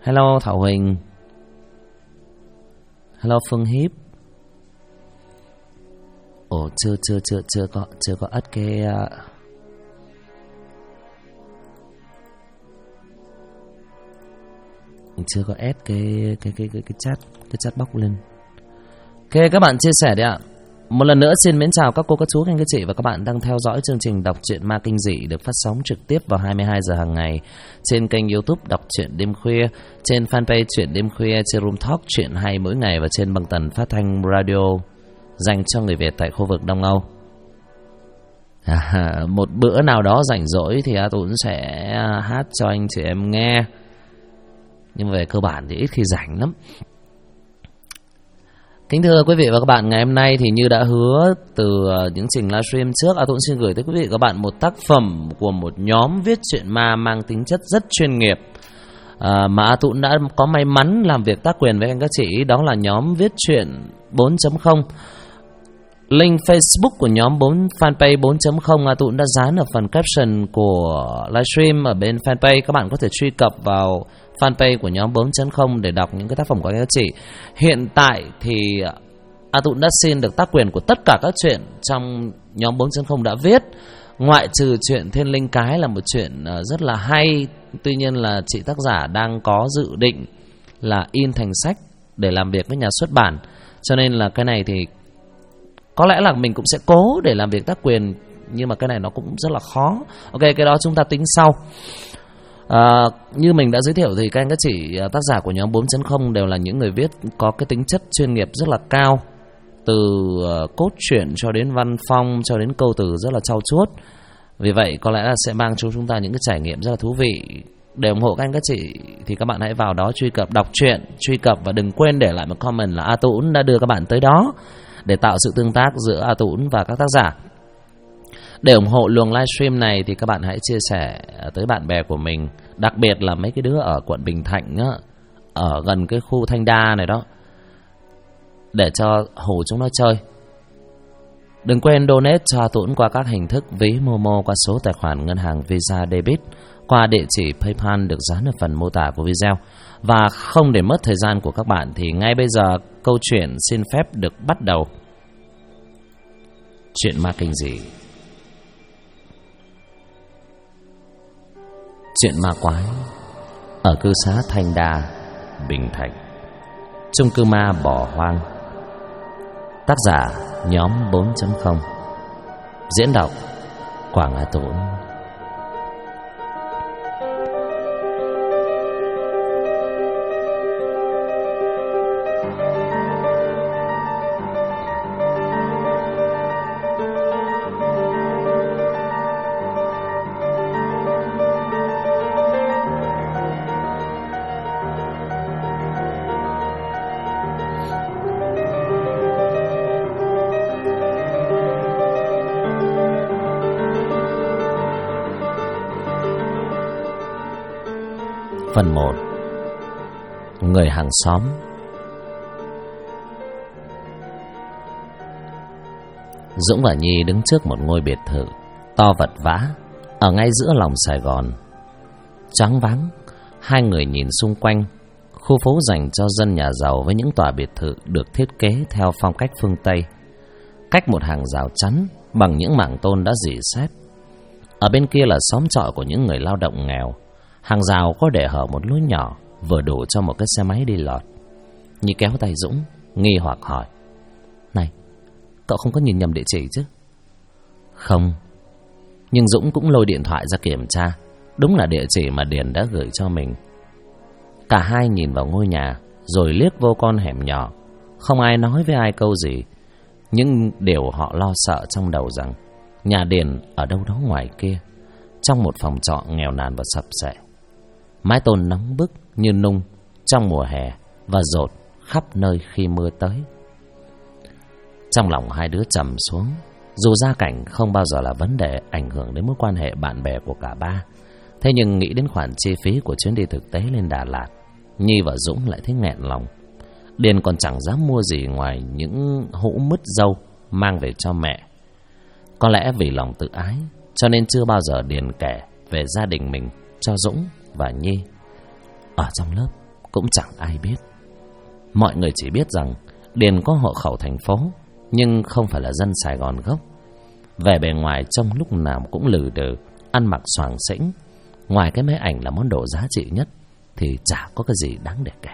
Hello Thảo Huỳnh. Hello Phương Hiếp. Ồ, chưa có ất cái chưa có ép cái chat box lên. Ok, các bạn chia sẻ đi ạ. Một lần nữa xin mến chào các cô, các chú, các anh, các chị và các bạn đang theo dõi chương trình Đọc truyện ma kinh dị được phát sóng trực tiếp vào 22 giờ hàng ngày trên kênh YouTube Đọc truyện đêm khuya, trên fanpage Truyện đêm khuya, trên Room Talk truyện hay mỗi ngày và trên băng tần phát thanh radio dành cho người Việt tại khu vực Đông Âu. Một bữa nào đó rảnh rỗi thì A Tún sẽ hát cho anh chị em nghe, nhưng về cơ bản thì ít khi rảnh lắm. Kính thưa quý vị và các bạn, ngày hôm nay thì như đã hứa từ những trình livestream trước, A Tún xin gửi tới quý vị và các bạn một tác phẩm của một nhóm viết truyện ma mang tính chất rất chuyên nghiệp, mà A Tún đã có may mắn làm việc tác quyền với anh các chị. Đó là nhóm viết truyện 4.0. Link Facebook của nhóm fanpage 4.0 A Tún đã dán ở phần caption của livestream ở bên fanpage. Các bạn có thể truy cập vào fanpage của nhóm 4.0 để đọc những cái tác phẩm của anh các chị. Hiện tại thì A Tún đã xin được tác quyền của tất cả các chuyện trong nhóm 4.0 đã viết, ngoại trừ chuyện Thiên Linh Cái là một chuyện rất là hay. Tuy nhiên là chị tác giả đang có dự định là in thành sách để làm việc với nhà xuất bản, cho nên là cái này thì có lẽ là mình cũng sẽ cố để làm việc tác quyền, nhưng mà cái này nó cũng rất là khó. Ok, cái đó chúng ta tính sau. Như mình đã giới thiệu thì các anh các chị tác giả của nhóm 4.0 đều là những người viết có cái tính chất chuyên nghiệp rất là cao, từ cốt truyện cho đến văn phong cho đến câu từ rất là trau chuốt. Vì vậy có lẽ là sẽ mang cho chúng ta những cái trải nghiệm rất là thú vị. Để ủng hộ các anh các chị thì các bạn hãy vào đó truy cập đọc truyện, truy cập và đừng quên để lại một comment là A Tún đã đưa các bạn tới đó để tạo sự tương tác giữa A Tún và các tác giả. Để ủng hộ luồng livestream này thì các bạn hãy chia sẻ tới bạn bè của mình, đặc biệt là mấy cái đứa ở quận Bình Thạnh á, ở gần cái khu Thanh Đa này đó, để cho hù chúng nó chơi. Đừng quên donate cho A Tún qua các hình thức ví Momo, qua số tài khoản ngân hàng Visa Debit, qua địa chỉ PayPal được dán ở phần mô tả của video. Và không để mất thời gian của các bạn thì ngay bây giờ câu chuyện xin phép được bắt đầu. Chuyện ma kinh dị. Chuyện ma quái ở cư xá Thanh Đa, Bình Thạnh, chung cư ma bỏ hoang. Tác giả nhóm 4.0. Diễn đọc Quảng A Tún. Phần 1. Người hàng xóm. Dũng và Nhi đứng trước một ngôi biệt thự to vật vã ở ngay giữa lòng Sài Gòn. Choáng váng, hai người nhìn xung quanh. Khu phố dành cho dân nhà giàu với những tòa biệt thự được thiết kế theo phong cách phương Tây, cách một hàng rào chắn bằng những mảng tôn đã rỉ sét. Ở bên kia là xóm trọ của những người lao động nghèo. Hàng rào có để hở một lối nhỏ vừa đủ cho một cái xe máy đi lọt. Nhi kéo tay Dũng, nghi hoặc hỏi: "Này, cậu không có nhìn nhầm địa chỉ chứ?" "Không." Nhưng Dũng cũng lôi điện thoại ra kiểm tra. Đúng là địa chỉ mà Điền đã gửi cho mình. Cả hai nhìn vào ngôi nhà rồi liếc vô con hẻm nhỏ. Không ai nói với ai câu gì, nhưng điều họ lo sợ trong đầu rằng nhà Điền ở đâu đó ngoài kia, trong một phòng trọ nghèo nàn và sập xệ. Mái tôn nóng bức như nung trong mùa hè và dột khắp nơi khi mưa tới. Trong lòng hai đứa trầm xuống. Dù gia cảnh không bao giờ là vấn đề ảnh hưởng đến mối quan hệ bạn bè của cả ba, thế nhưng nghĩ đến khoản chi phí của chuyến đi thực tế lên Đà Lạt, Nhi và Dũng lại thấy nghẹn lòng. Điền còn chẳng dám mua gì ngoài những hũ mứt dâu mang về cho mẹ. Có lẽ vì lòng tự ái, cho nên chưa bao giờ Điền kể về gia đình mình cho Dũng và Nhi. Ở trong lớp, cũng chẳng ai biết. Mọi người chỉ biết rằng Điền có hộ khẩu thành phố, nhưng không phải là dân Sài Gòn gốc. Về bề ngoài trông lúc nào cũng lừ đừ, ăn mặc xoàng xĩnh. Ngoài cái máy ảnh là món đồ giá trị nhất thì chả có cái gì đáng để kể.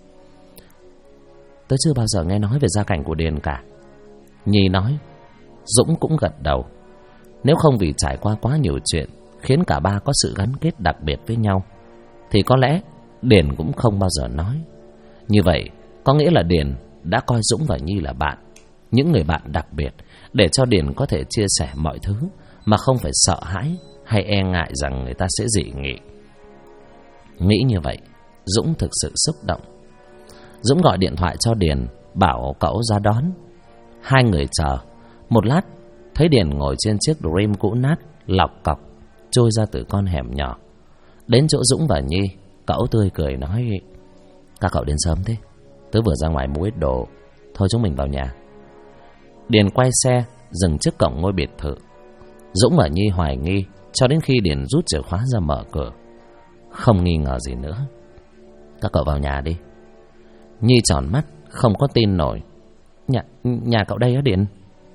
Tớ chưa bao giờ nghe nói về gia cảnh của Điền cả, Nhi nói. Dũng cũng gật đầu. Nếu không vì trải qua quá nhiều chuyện khiến cả ba có sự gắn kết đặc biệt với nhau, thì có lẽ Điền cũng không bao giờ nói. Như vậy có nghĩa là Điền đã coi Dũng và Nhi là bạn, những người bạn đặc biệt, để cho Điền có thể chia sẻ mọi thứ mà không phải sợ hãi hay e ngại rằng người ta sẽ dị nghị. Nghĩ như vậy, Dũng thực sự xúc động. Dũng gọi điện thoại cho Điền, bảo cậu ra đón. Hai người chờ. Một lát, thấy Điền ngồi trên chiếc Dream cũ nát, lọc cọc, trôi ra từ con hẻm nhỏ. Đến chỗ Dũng và Nhi, cậu tươi cười nói: Các cậu đến sớm thế, tớ vừa ra ngoài mua ít đồ, thôi chúng mình vào nhà. Điền quay xe, dừng trước cổng ngôi biệt thự. Dũng và Nhi hoài nghi, cho đến khi Điền rút chìa khóa ra mở cửa. Không nghi ngờ gì nữa. Các cậu vào nhà đi. Nhi tròn mắt, không có tin nổi. Nhà cậu đây á Điền?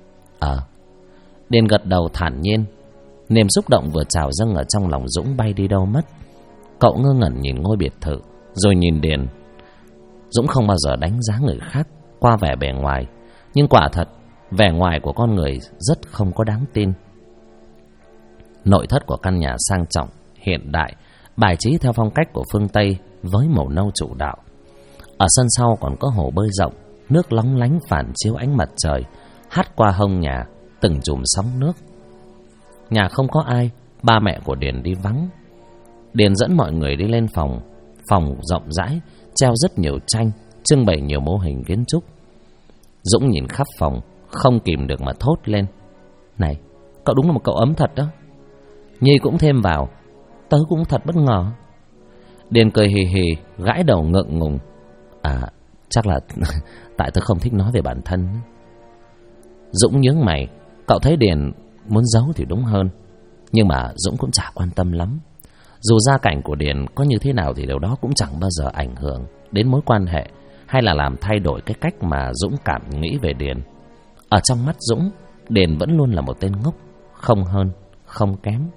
Điền gật đầu thản nhiên. Niềm xúc động vừa trào dâng ở trong lòng Dũng bay đi đâu mất. Cậu ngơ ngẩn nhìn ngôi biệt thự, rồi nhìn Điền. Dũng không bao giờ đánh giá người khác qua vẻ bề ngoài, nhưng quả thật vẻ ngoài của con người rất không có đáng tin. Nội thất của căn nhà sang trọng, hiện đại, bài trí theo phong cách của phương Tây với màu nâu chủ đạo. Ở sân sau còn có hồ bơi rộng, nước lóng lánh phản chiếu ánh mặt trời hắt qua hông nhà, từng chùm sóng nước. Nhà không có ai, ba mẹ của Điền đi vắng. Điền dẫn mọi người đi lên phòng. Phòng rộng rãi, treo rất nhiều tranh, trưng bày nhiều mô hình kiến trúc. Dũng nhìn khắp phòng, không kìm được mà thốt lên: Này, cậu đúng là một cậu ấm thật đó. Nhi cũng thêm vào: Tớ cũng thật bất ngờ. Điền cười hì hì, gãi đầu ngượng ngùng: Chắc là tại tớ không thích nói về bản thân. Dũng nhướng mày. Cậu thấy Điền muốn giấu thì đúng hơn, nhưng mà Dũng cũng chả quan tâm lắm. Dù gia cảnh của Điền có như thế nào thì điều đó cũng chẳng bao giờ ảnh hưởng đến mối quan hệ, hay là làm thay đổi cái cách mà Dũng cảm nghĩ về Điền. Ở trong mắt Dũng, Điền vẫn luôn là một tên ngốc, không hơn, không kém.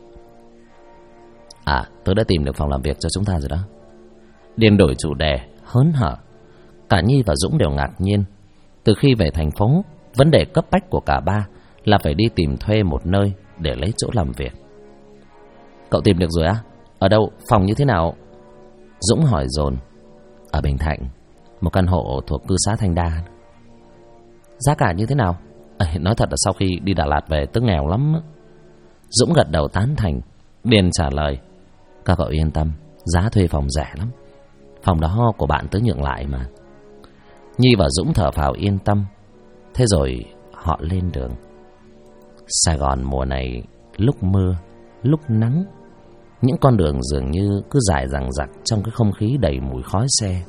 Tớ đã tìm được phòng làm việc cho chúng ta rồi đó. Điền đổi chủ đề, hớn hở. Cả Nhi và Dũng đều ngạc nhiên. Từ khi về thành phố, vấn đề cấp bách của cả ba là phải đi tìm thuê một nơi để lấy chỗ làm việc. Cậu tìm được rồi á? Ở đâu? Phòng như thế nào? Dũng hỏi dồn. Ở Bình Thạnh, một căn hộ thuộc cư xá Thanh Đa. Giá cả như thế nào? Nói thật là sau khi đi Đà Lạt về tớ nghèo lắm. Dũng gật đầu tán thành. Điền trả lời: Các cậu yên tâm, giá thuê phòng rẻ lắm. Phòng đó của bạn tớ nhượng lại mà. Nhi và Dũng thở phào yên tâm. Thế rồi họ lên đường. Sài Gòn mùa này lúc mưa, lúc nắng, những con đường dường như cứ dài dằng dặc trong cái không khí đầy mùi khói xe.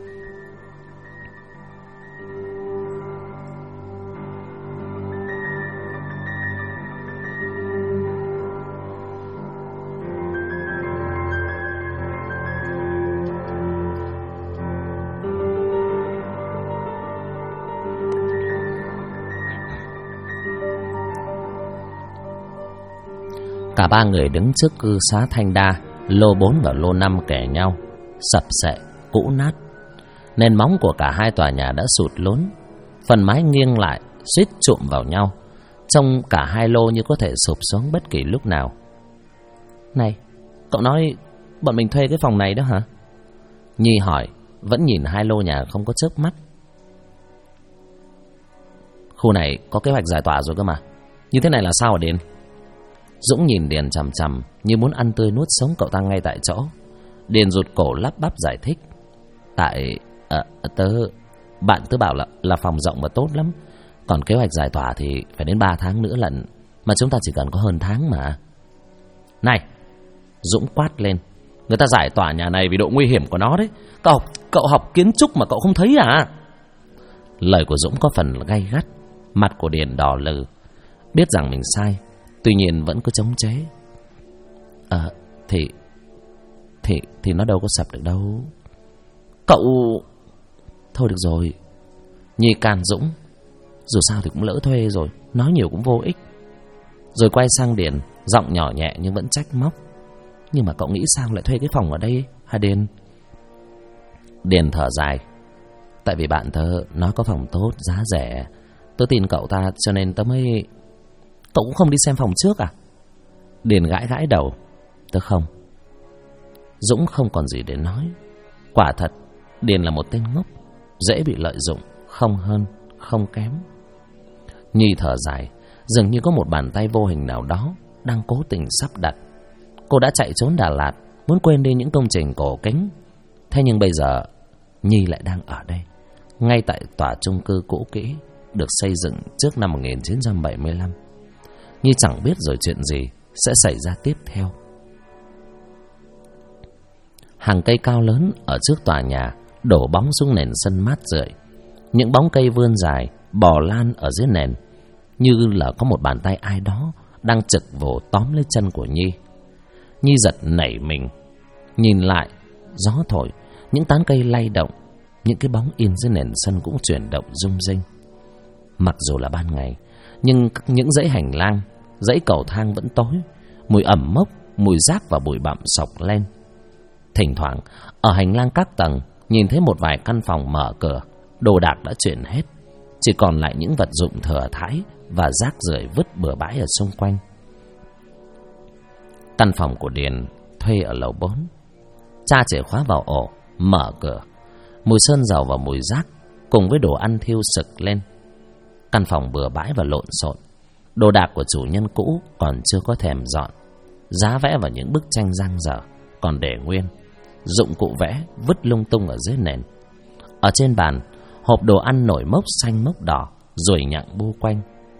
Cả ba người đứng trước cư xá Thanh Đa. Lô 4 và lô 5 kề nhau, sập sệ, cũ nát. Nền móng của cả hai tòa nhà đã sụt lún, phần mái nghiêng lại, suýt chụm vào nhau. Trông cả hai lô như có thể sụp xuống bất kỳ lúc nào. Này, cậu nói bọn mình thuê cái phòng này đó hả? Nhi hỏi, vẫn nhìn hai lô nhà không có chớp mắt. Khu này có kế hoạch giải tỏa rồi cơ mà. Như thế này là sao hả Điền? Dũng nhìn Điền chằm chằm như muốn ăn tươi nuốt sống cậu ta ngay tại chỗ. Điền rụt cổ lắp bắp giải thích: Tại bạn tớ bảo là phòng rộng và tốt lắm. Còn kế hoạch giải tỏa thì phải đến 3 tháng nữa lận. Mà chúng ta chỉ cần có hơn tháng mà. Này, Dũng quát lên, người ta giải tỏa nhà này vì độ nguy hiểm của nó đấy. Cậu học kiến trúc mà cậu không thấy à? Lời của Dũng có phần gay gắt. Mặt của Điền đỏ lừ, biết rằng mình sai, tuy nhiên vẫn cứ chống chế. Thì nó đâu có sập được đâu. Cậu... Thôi được rồi. Nhi can Dũng. Dù sao thì cũng lỡ thuê rồi, nói nhiều cũng vô ích. Rồi quay sang Điền, giọng nhỏ nhẹ nhưng vẫn trách móc. Nhưng mà cậu nghĩ sao lại thuê cái phòng ở đây hả Điền? Điền thở dài. Tại vì bạn tớ nói có phòng tốt, giá rẻ. Tớ tin cậu ta cho nên tớ mới... Cậu cũng không đi xem phòng trước à? Điền gãi gãi đầu. Tớ không. Dũng không còn gì để nói. Quả thật Điền là một tên ngốc, dễ bị lợi dụng, không hơn không kém. Nhi thở dài. Dường như có một bàn tay vô hình nào đó đang cố tình sắp đặt. Cô đã chạy trốn Đà Lạt, muốn quên đi những công trình cổ kính. Thế nhưng bây giờ Nhi lại đang ở đây, ngay tại tòa chung cư cũ kỹ được xây dựng trước năm 1975. Nhi chẳng biết rồi chuyện gì sẽ xảy ra tiếp theo. Hàng cây cao lớn ở trước tòa nhà đổ bóng xuống nền sân mát rượi. Những bóng cây vươn dài, bò lan ở dưới nền, như là có một bàn tay ai đó đang trực vồ tóm lấy chân của Nhi. Nhi giật nảy mình, nhìn lại. Gió thổi, những tán cây lay động, những cái bóng in dưới nền sân cũng chuyển động rung rinh. Mặc dù là ban ngày, nhưng những dãy hành lang, dãy cầu thang vẫn tối. Mùi ẩm mốc, mùi rác và bụi bặm sộc lên. Thỉnh thoảng ở hành lang các tầng nhìn thấy một vài căn phòng mở cửa, đồ đạc đã chuyển hết, chỉ còn lại những vật dụng thừa thãi và rác rưởi vứt bừa bãi ở xung quanh. Căn phòng của Điền thuê ở lầu 4. Tra chìa khóa vào ổ, mở cửa. Mùi sơn dầu và mùi rác cùng với đồ ăn thiêu sực lên. Căn phòng bừa bãi và lộn xộn. Đồ đạc của chủ nhân cũ còn chưa có thèm dọn. Giá vẽ và những bức tranh dang dở còn để nguyên. Dụng cụ vẽ vứt lung tung ở dưới nền. Ở trên bàn, hộp đồ ăn nổi mốc xanh mốc đỏ, ruồi nhặng bu quanh.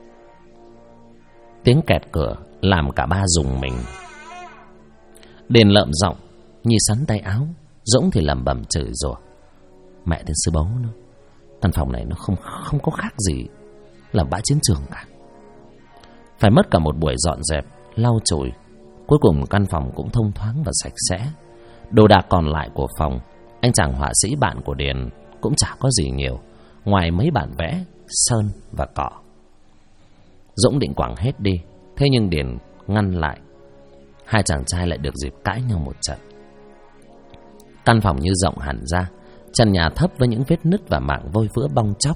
Tiếng kẹt cửa làm cả ba rùng mình. Điền lợm giọng, Nhi sắn tay áo. Dũng thì lẩm bẩm chửi rủa. Mẹ tên sư báu nữa. Căn phòng này nó không có khác gì là bãi chiến trường cả. Phải mất cả một buổi dọn dẹp, lau chùi. Cuối cùng căn phòng cũng thông thoáng và sạch sẽ. Đồ đạc còn lại của phòng, anh chàng họa sĩ bạn của Điền cũng chả có gì nhiều, ngoài mấy bản vẽ, sơn và cỏ. Dũng định quẳng hết đi, thế nhưng Điền ngăn lại. Hai chàng trai lại được dịp cãi nhau một trận. Căn phòng như rộng hẳn ra, trần nhà thấp với những vết nứt và mảng vôi vữa bong chóc.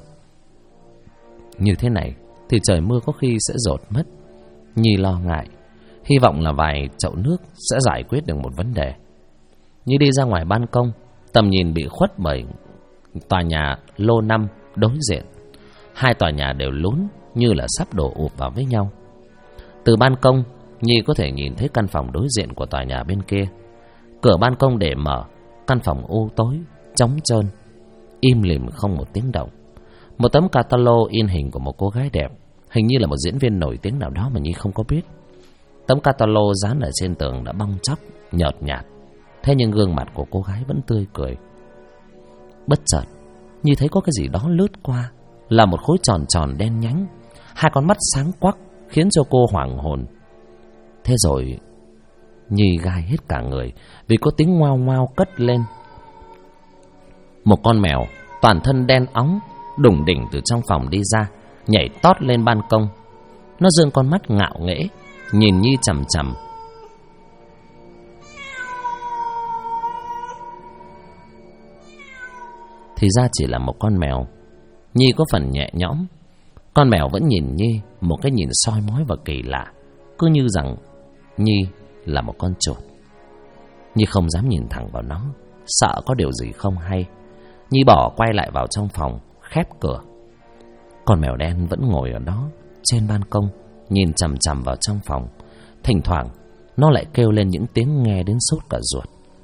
Như thế này thì trời mưa có khi sẽ dột mất. Nhi lo ngại, hy vọng là vài chậu nước sẽ giải quyết được một vấn đề. Nhi đi ra ngoài ban công, tầm nhìn bị khuất bởi tòa nhà lô 5 đối diện. Hai tòa nhà đều lún như là sắp đổ ụp vào với nhau. Từ ban công, Nhi có thể nhìn thấy căn phòng đối diện của tòa nhà bên kia. Cửa ban công để mở, căn phòng u tối, trống trơn, im lìm không một tiếng động. Một tấm catalog in hình của một cô gái đẹp, hình như là một diễn viên nổi tiếng nào đó mà Nhi không có biết. Tấm catalog dán ở trên tường đã bong tróc, nhợt nhạt. Thế nhưng gương mặt của cô gái vẫn tươi cười. Bất chợt, Nhi thấy có cái gì đó lướt qua, là một khối tròn tròn đen nhánh, hai con mắt sáng quắc khiến cho cô hoảng hồn. Thế rồi Nhi gai hết cả người vì có tiếng ngoao ngoao cất lên. Một con mèo toàn thân đen óng đủng đỉnh từ trong phòng đi ra, nhảy tót lên ban công. Nó giương con mắt ngạo nghễ nhìn Nhi chằm chằm. Thì ra chỉ là một con mèo. Nhi có phần nhẹ nhõm. Con mèo vẫn nhìn Nhi một cái nhìn soi mói và kỳ lạ, cứ như rằng Nhi là một con chuột. Nhi không dám nhìn thẳng vào nó, sợ có điều gì không hay. Nhi bỏ quay lại vào trong phòng, khép cửa. Con mèo đen vẫn ngồi ở đó trên ban công, nhìn chằm chằm vào trong phòng. Thỉnh thoảng nó lại kêu lên những tiếng nghe đến sốt cả ruột.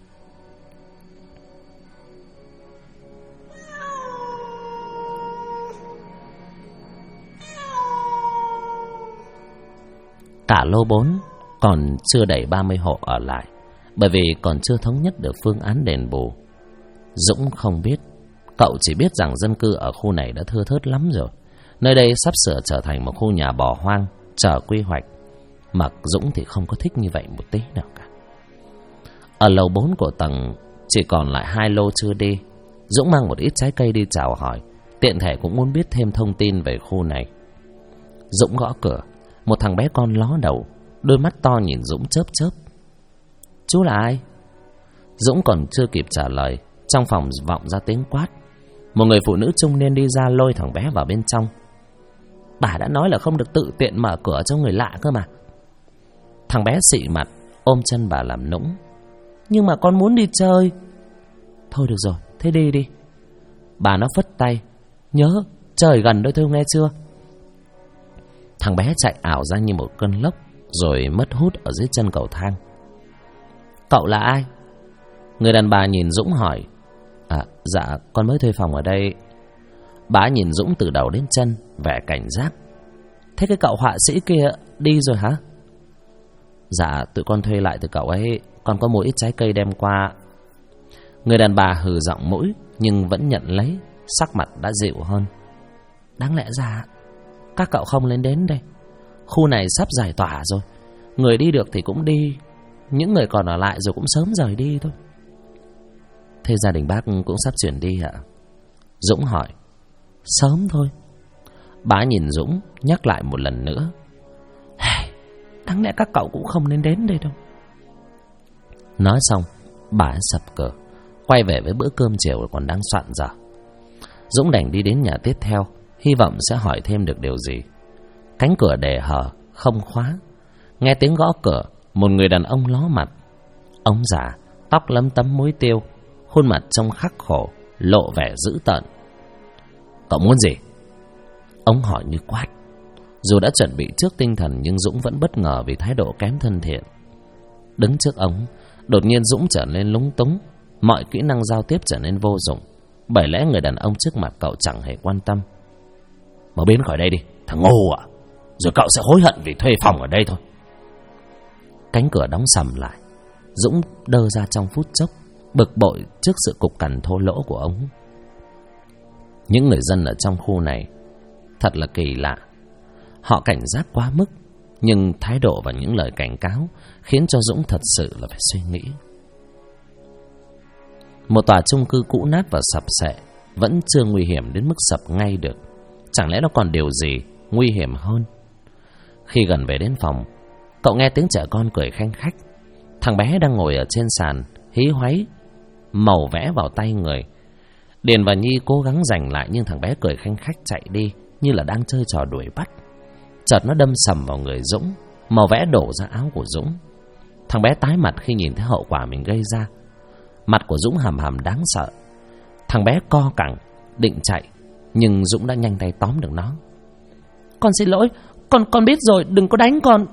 Cả lô 4 còn chưa đầy 30 hộ ở lại, bởi vì còn chưa thống nhất được phương án đền bù. Dũng không biết. Cậu chỉ biết rằng dân cư ở khu này đã thưa thớt lắm rồi. Nơi đây sắp sửa trở thành một khu nhà bỏ hoang, chờ quy hoạch. Mà Dũng thì không có thích như vậy một tí nào cả. Ở lầu 4 của tầng chỉ còn lại 2 lô chưa đi. Dũng mang một ít trái cây đi chào hỏi, tiện thể cũng muốn biết thêm thông tin về khu này. Dũng gõ cửa. Một thằng bé con ló đầu, đôi mắt to nhìn Dũng chớp chớp. Chú là ai? Dũng còn chưa kịp trả lời, trong phòng vọng ra tiếng quát. Một người phụ nữ trung niên đi ra lôi thằng bé vào bên trong. Bà đã nói là không được tự tiện mở cửa cho người lạ cơ mà. Thằng bé xị mặt, ôm chân bà làm nũng. Nhưng mà con muốn đi chơi. Thôi được rồi, thế đi đi. Bà nó phất tay. Nhớ, trời gần đôi thôi nghe chưa? Thằng bé chạy ảo ra như một cơn lốc, rồi mất hút ở dưới chân cầu thang. Cậu là ai? Người đàn bà nhìn Dũng hỏi. Dạ, con mới thuê phòng ở đây. Bà nhìn Dũng từ đầu đến chân, vẻ cảnh giác. Thế cái cậu họa sĩ kia đi rồi hả? Dạ, tụi con thuê lại từ cậu ấy. Con có một ít trái cây đem qua. Người đàn bà hừ giọng mũi, nhưng vẫn nhận lấy, sắc mặt đã dịu hơn. Đáng lẽ ra các cậu không lên đến đây. Khu này sắp giải tỏa rồi. Người đi được thì cũng đi, những người còn ở lại rồi cũng sớm rời đi thôi. Thế gia đình bác cũng sắp chuyển đi ạ? Dũng hỏi. Sớm thôi. Bà nhìn Dũng, nhắc lại một lần nữa. Đáng lẽ các cậu cũng không nên đến đây đâu. Nói xong, bà sập cửa, quay về với bữa cơm chiều còn đang soạn dở. Dũng đành đi đến nhà tiếp theo, hy vọng sẽ hỏi thêm được điều gì. Cánh cửa để hở, không khóa. Nghe tiếng gõ cửa, một người đàn ông ló mặt. Ông già, tóc lấm tấm muối tiêu, khuôn mặt trông khắc khổ, lộ vẻ dữ tợn. Cậu muốn gì? Ông hỏi như quát. Dù đã chuẩn bị trước tinh thần, nhưng Dũng vẫn bất ngờ vì thái độ kém thân thiện. Đứng trước ông, đột nhiên Dũng trở nên lúng túng, mọi kỹ năng giao tiếp trở nên vô dụng. Bởi lẽ người đàn ông trước mặt cậu chẳng hề quan tâm. Mau biến khỏi đây đi, thằng ngu ạ. Rồi cậu sẽ hối hận vì thuê phòng ở đây thôi. Cánh cửa đóng sầm lại. Dũng đơ ra trong phút chốc, bực bội trước sự cục cằn thô lỗ của ông. Những người dân ở trong khu này thật là kỳ lạ. Họ cảnh giác quá mức, nhưng thái độ và những lời cảnh cáo khiến cho Dũng thật sự là phải suy nghĩ. Một tòa chung cư cũ nát và sập xệ vẫn chưa nguy hiểm đến mức sập ngay được. Chẳng lẽ nó còn điều gì nguy hiểm hơn? Khi gần về đến phòng, cậu nghe tiếng trẻ con cười khanh khách. Thằng bé đang ngồi ở trên sàn, hí hoáy màu vẽ vào tay người. Điền và Nhi cố gắng giành lại, nhưng thằng bé cười khanh khách chạy đi như là đang chơi trò đuổi bắt. Chợt nó đâm sầm vào người Dũng, màu vẽ đổ ra áo của Dũng. Thằng bé tái mặt khi nhìn thấy hậu quả mình gây ra. Mặt của Dũng hầm hầm đáng sợ. Thằng bé co cẳng định chạy, nhưng Dũng đã nhanh tay tóm được nó. Con xin lỗi, con biết rồi, đừng có đánh con.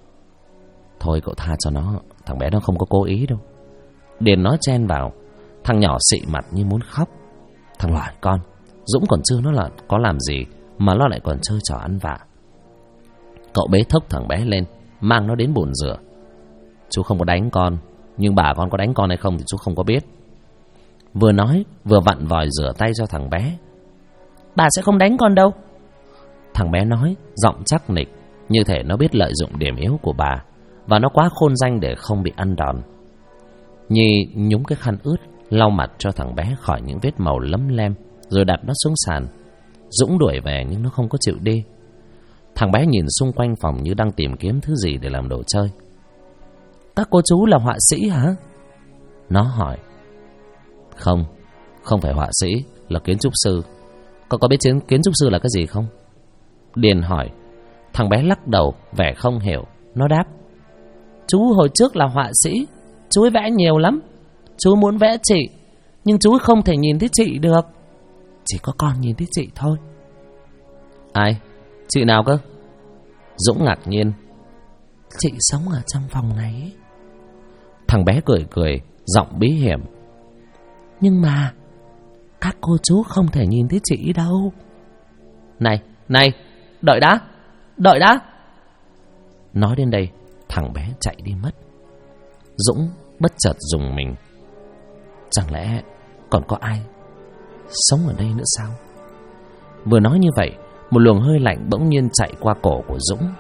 Thôi cậu tha cho nó, thằng bé nó không có cố ý đâu. Điền nói chen vào. Thằng nhỏ xị mặt như muốn khóc. Thằng loài con, Dũng còn chưa nó là có làm gì mà nó lại còn chơi trò ăn vạ. Cậu bế thốc thằng bé lên, mang nó đến bồn rửa. Chú không có đánh con, nhưng bà con có đánh con hay không thì chú không có biết. Vừa nói vừa vặn vòi rửa tay cho thằng bé. Bà sẽ không đánh con đâu. Thằng bé nói giọng chắc nịch, như thể nó biết lợi dụng điểm yếu của bà, và nó quá khôn danh để không bị ăn đòn. Nhi nhúng cái khăn ướt lau mặt cho thằng bé khỏi những vết màu lấm lem, rồi đặt nó xuống sàn. Dũng đuổi về nhưng nó không có chịu đi. Thằng bé nhìn xung quanh phòng như đang tìm kiếm thứ gì để làm đồ chơi. Các cô chú là họa sĩ hả? Nó hỏi. Không, không phải họa sĩ, là kiến trúc sư. Cậu có biết kiến trúc sư là cái gì không? Điền hỏi. Thằng bé lắc đầu, vẻ không hiểu. Nó đáp. Chú hồi trước là họa sĩ, chú ấy vẽ nhiều lắm. Chú muốn vẽ chị, nhưng chú không thể nhìn thấy chị được. Chỉ có con nhìn thấy chị thôi. Ai? Chị nào cơ? Dũng ngạc nhiên. Chị sống ở trong phòng này. Thằng bé cười cười, giọng bí hiểm. Nhưng mà các cô chú không thể nhìn thấy chị đâu. Này, đợi đã. Nói đến đây, thằng bé chạy đi mất. Dũng bất chợt rùng mình. Chẳng lẽ còn có ai sống ở đây nữa sao? Vừa nói như vậy, một luồng hơi lạnh bỗng nhiên chạy qua cổ của Dũng.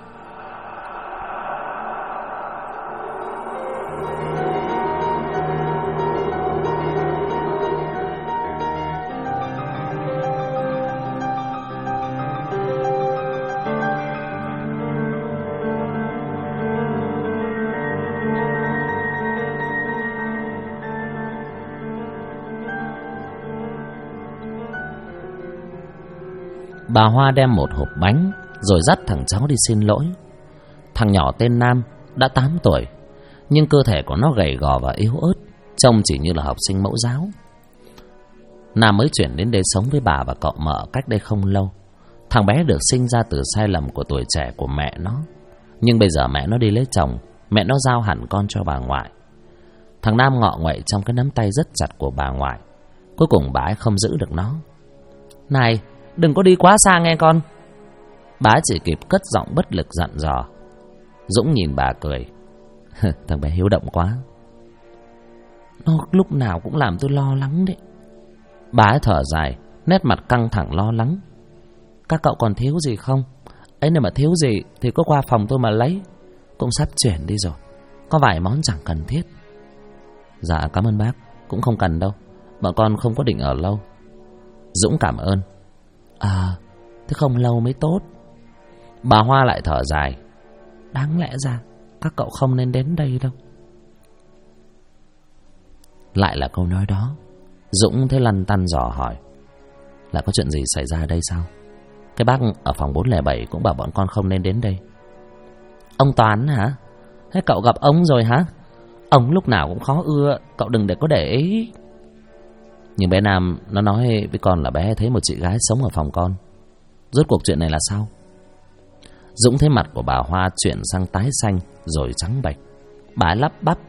Bà Hoa đem một hộp bánh rồi dắt thằng cháu đi xin lỗi. Thằng nhỏ tên Nam đã 8 tuổi, nhưng cơ thể của nó gầy gò và yếu ớt, trông chỉ như là học sinh mẫu giáo. Nam mới chuyển đến đây sống với bà và cậu mợ cách đây không lâu. Thằng bé được sinh ra từ sai lầm của tuổi trẻ của mẹ nó, nhưng bây giờ mẹ nó đi lấy chồng, mẹ nó giao hẳn con cho bà ngoại. Thằng Nam ngọ nguậy trong cái nắm tay rất chặt của bà ngoại. Cuối cùng bà ấy không giữ được nó. Này, đừng có đi quá xa nghe con. Bà ấy chỉ kịp cất giọng bất lực dặn dò. Dũng nhìn bà cười. Thằng bé hiếu động quá. Nó lúc nào cũng làm tôi lo lắng đấy. Bà ấy thở dài, nét mặt căng thẳng lo lắng. Các cậu còn thiếu gì không? Ấy nếu mà thiếu gì thì có qua phòng tôi mà lấy. Cũng sắp chuyển đi rồi, có vài món chẳng cần thiết. Dạ cảm ơn bác, cũng không cần đâu, bọn con không có định ở lâu. Dũng cảm ơn. Thế không lâu mới tốt. Bà Hoa lại thở dài. Đáng lẽ ra các cậu không nên đến đây đâu. Lại là câu nói đó. Dũng thấy lăn tăn dò hỏi. Là có chuyện gì xảy ra ở đây sao? Cái bác ở phòng 407 cũng bảo bọn con không nên đến đây. Ông Toán hả? Thế cậu gặp ông rồi hả? Ông lúc nào cũng khó ưa, cậu đừng để có để ý. Nhưng bé Nam nó nói với con là bé thấy một chị gái sống ở phòng con. Rốt cuộc chuyện này là sao? Dũng thấy mặt của bà Hoa chuyển sang tái xanh rồi trắng bệch. Bà lắp bắp.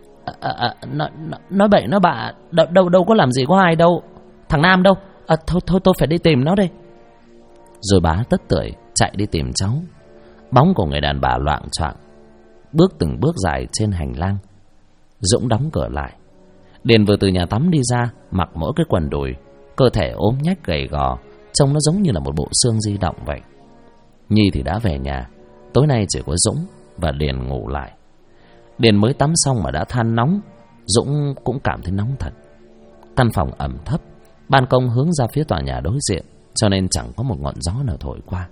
Nói bậy nó bà. Đâu có làm gì có ai đâu. Thằng Nam đâu? Thôi tôi phải đi tìm nó đây. Rồi bà tất tưởi chạy đi tìm cháu. Bóng của người đàn bà loạng choạng bước từng bước dài trên hành lang. Dũng đóng cửa lại. Điền vừa từ nhà tắm đi ra, mặc mỗi cái quần đùi, cơ thể ốm nhách gầy gò, trông nó giống như là một bộ xương di động vậy. Nhi thì đã về nhà. Tối nay chỉ có Dũng và Điền ngủ lại. Điền mới tắm xong mà đã than nóng. Dũng cũng cảm thấy nóng thật. Căn phòng ẩm thấp, ban công hướng ra phía tòa nhà đối diện, cho nên chẳng có một ngọn gió nào thổi qua.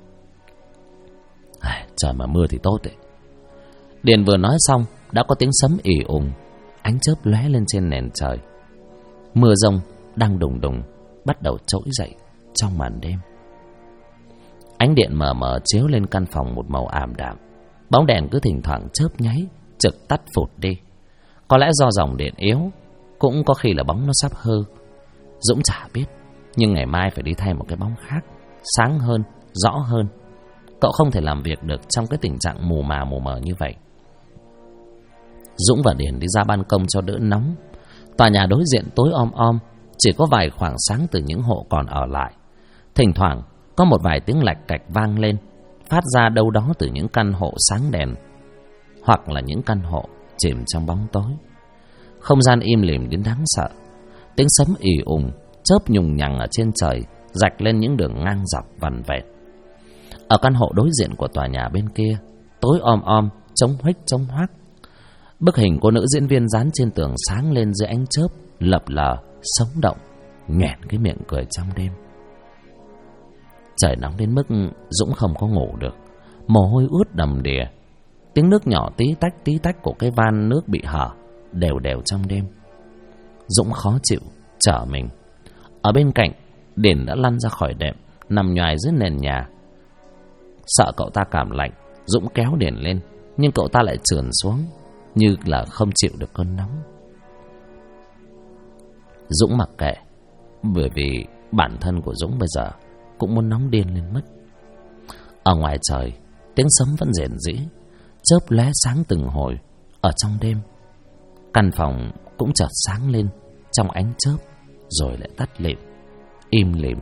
Trời mà mưa thì tốt đấy. Điền vừa nói xong đã có tiếng sấm ì ùng, ánh chớp lóe lên trên nền trời. Mưa rông đang đùng đùng bắt đầu trỗi dậy trong màn đêm. Ánh điện mờ mờ chiếu lên căn phòng một màu ảm đạm. Bóng đèn cứ thỉnh thoảng chớp nháy, chực tắt phụt đi. Có lẽ do dòng điện yếu, cũng có khi là bóng nó sắp hư. Dũng chả biết, nhưng ngày mai phải đi thay một cái bóng khác, sáng hơn, rõ hơn. Cậu không thể làm việc được trong cái tình trạng mù mờ như vậy. Dũng và Điền đi ra ban công cho đỡ nóng. Tòa nhà đối diện tối om om, chỉ có vài khoảng sáng từ những hộ còn ở lại. Thỉnh thoảng có một vài tiếng lạch cạch vang lên, phát ra đâu đó từ những căn hộ sáng đèn, hoặc là những căn hộ chìm trong bóng tối. Không gian im lìm đến đáng sợ. Tiếng sấm ì ùng, chớp nhùng nhằng ở trên trời rạch lên những đường ngang dọc vằn vẹt. Ở căn hộ đối diện của tòa nhà bên kia, tối om om, trống huếch trống hoác. Bức hình cô nữ diễn viên dán trên tường sáng lên dưới ánh chớp, lập lờ, sống động, nhoẻn cái miệng cười trong đêm. Trời nóng đến mức Dũng không có ngủ được, mồ hôi ướt đầm đìa. Tiếng nước nhỏ tí tách của cái van nước bị hở đều đều trong đêm. Dũng khó chịu, trở mình. Ở bên cạnh, Điền đã lăn ra khỏi đệm, nằm nhoài dưới nền nhà. Sợ cậu ta cảm lạnh, Dũng kéo Điền lên, nhưng cậu ta lại trườn xuống, như là không chịu được cơn nóng. Dũng mặc kệ, bởi vì bản thân của Dũng bây giờ cũng muốn nóng điên lên mất. Ở ngoài trời, tiếng sấm vẫn rền rĩ, chớp lóe sáng từng hồi. Ở trong đêm, căn phòng cũng chợt sáng lên trong ánh chớp, rồi lại tắt lịm, im lìm.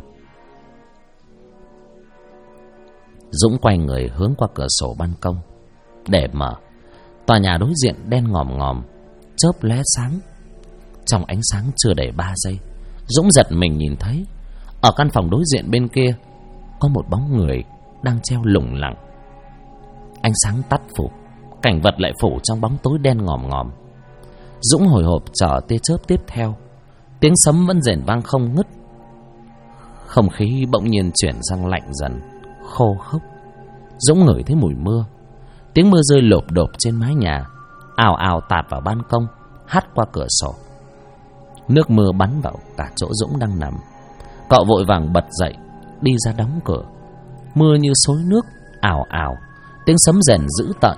Dũng quay người hướng qua cửa sổ ban công để mở. Tòa nhà đối diện đen ngòm ngòm, chớp lóe sáng. Trong ánh sáng chưa đầy 3 giây, Dũng giật mình nhìn thấy ở căn phòng đối diện bên kia có một bóng người đang treo lủng lẳng. Ánh sáng tắt phục, cảnh vật lại phủ trong bóng tối đen ngòm ngòm. Dũng hồi hộp chờ tia chớp tiếp theo. Tiếng sấm vẫn rền vang không ngứt. Không khí bỗng nhiên chuyển sang lạnh dần, khô khốc. Dũng ngửi thấy mùi mưa. Tiếng mưa rơi lộp độp trên mái nhà, ào ào tạt vào ban công, hắt qua cửa sổ. Nước mưa bắn vào cả chỗ Dũng đang nằm. Cậu vội vàng bật dậy, đi ra đóng cửa, mưa như xối nước, ào ào, tiếng sấm rền dữ tợn.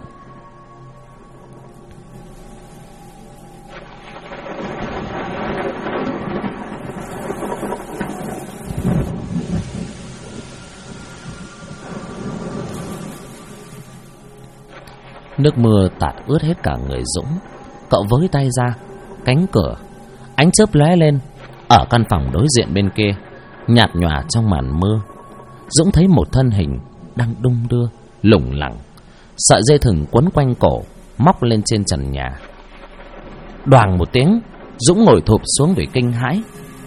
Nước mưa tạt ướt hết cả người Dũng. Cậu với tay ra cánh cửa, ánh chớp lóe lên. Ở căn phòng đối diện bên kia, nhạt nhòa trong màn mưa, Dũng thấy một thân hình đang đung đưa lủng lẳng, sợi dây thừng quấn quanh cổ móc lên trên trần nhà. Đoàng một tiếng, Dũng ngồi thụp xuống vì kinh hãi.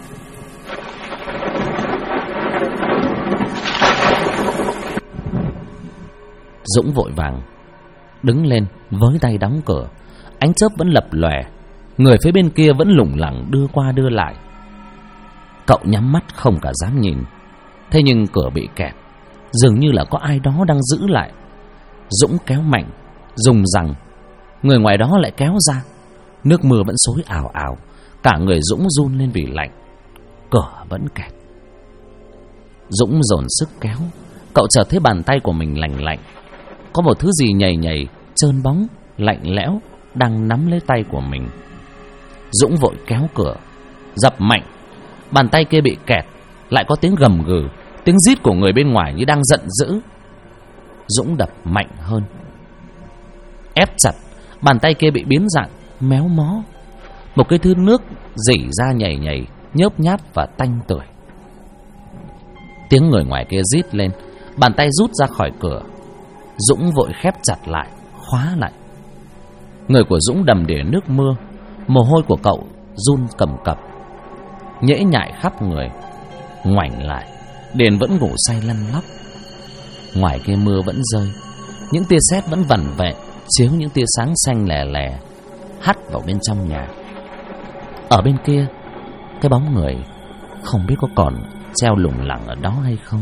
Dũng vội vàng đứng lên với tay đóng cửa. Ánh chớp vẫn lập lòe, người phía bên kia vẫn lủng lẳng đưa qua đưa lại. Cậu nhắm mắt không cả dám nhìn. Thế nhưng cửa bị kẹt, dường như là có ai đó đang giữ lại. Dũng kéo mạnh, dùng rằng, người ngoài đó lại kéo ra. Nước mưa vẫn xối ào ào, cả người Dũng run lên vì lạnh. Cửa vẫn kẹt. Dũng dồn sức kéo. Cậu chợt thấy bàn tay của mình lành lạnh. Có một thứ gì nhầy nhầy, trơn bóng, lạnh lẽo đang nắm lấy tay của mình. Dũng vội kéo cửa, dập mạnh. Bàn tay kia bị kẹt, lại có tiếng gầm gừ, tiếng rít của người bên ngoài như đang giận dữ. Dũng đập mạnh hơn, ép chặt. Bàn tay kia bị biến dạng, méo mó. Một cái thứ nước rỉ ra nhầy nhầy, nhớp nháp và tanh tưởi. Tiếng người ngoài kia rít lên. Bàn tay rút ra khỏi cửa. Dũng vội khép chặt lại, khóa lại. Người của Dũng đầm đìa nước mưa, mồ hôi của cậu run cầm cập, nhễ nhại khắp người. Ngoảnh lại, Điền vẫn ngủ say lăn lóc. Ngoài kia mưa vẫn rơi, những tia sét vẫn vằn vện chiếu những tia sáng xanh lè lè hắt vào bên trong nhà. Ở bên kia, cái bóng người không biết có còn treo lủng lẳng ở đó hay không.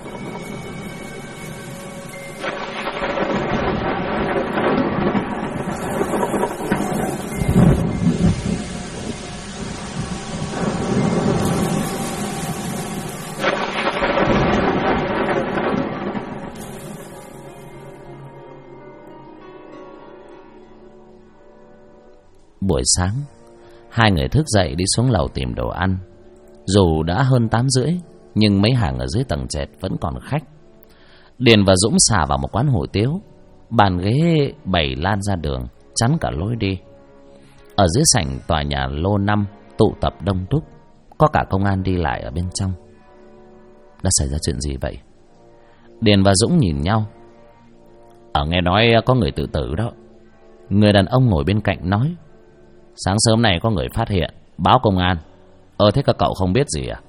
Buổi sáng, hai người thức dậy đi xuống lầu tìm đồ ăn. Dù đã hơn 8:30, nhưng mấy hàng ở dưới tầng trệt vẫn còn khách. Điền và Dũng xà vào một quán hủ tiếu. Bàn ghế bày lan ra đường, chắn cả lối đi. Ở dưới sảnh tòa nhà lô 5 tụ tập đông đúc, có cả công an đi lại ở bên trong. Đã xảy ra chuyện gì vậy? Điền và Dũng nhìn nhau. Nghe nói có người tự tử đó. Người đàn ông ngồi bên cạnh nói. Sáng sớm này có người phát hiện, báo công an. Thế các cậu không biết gì à?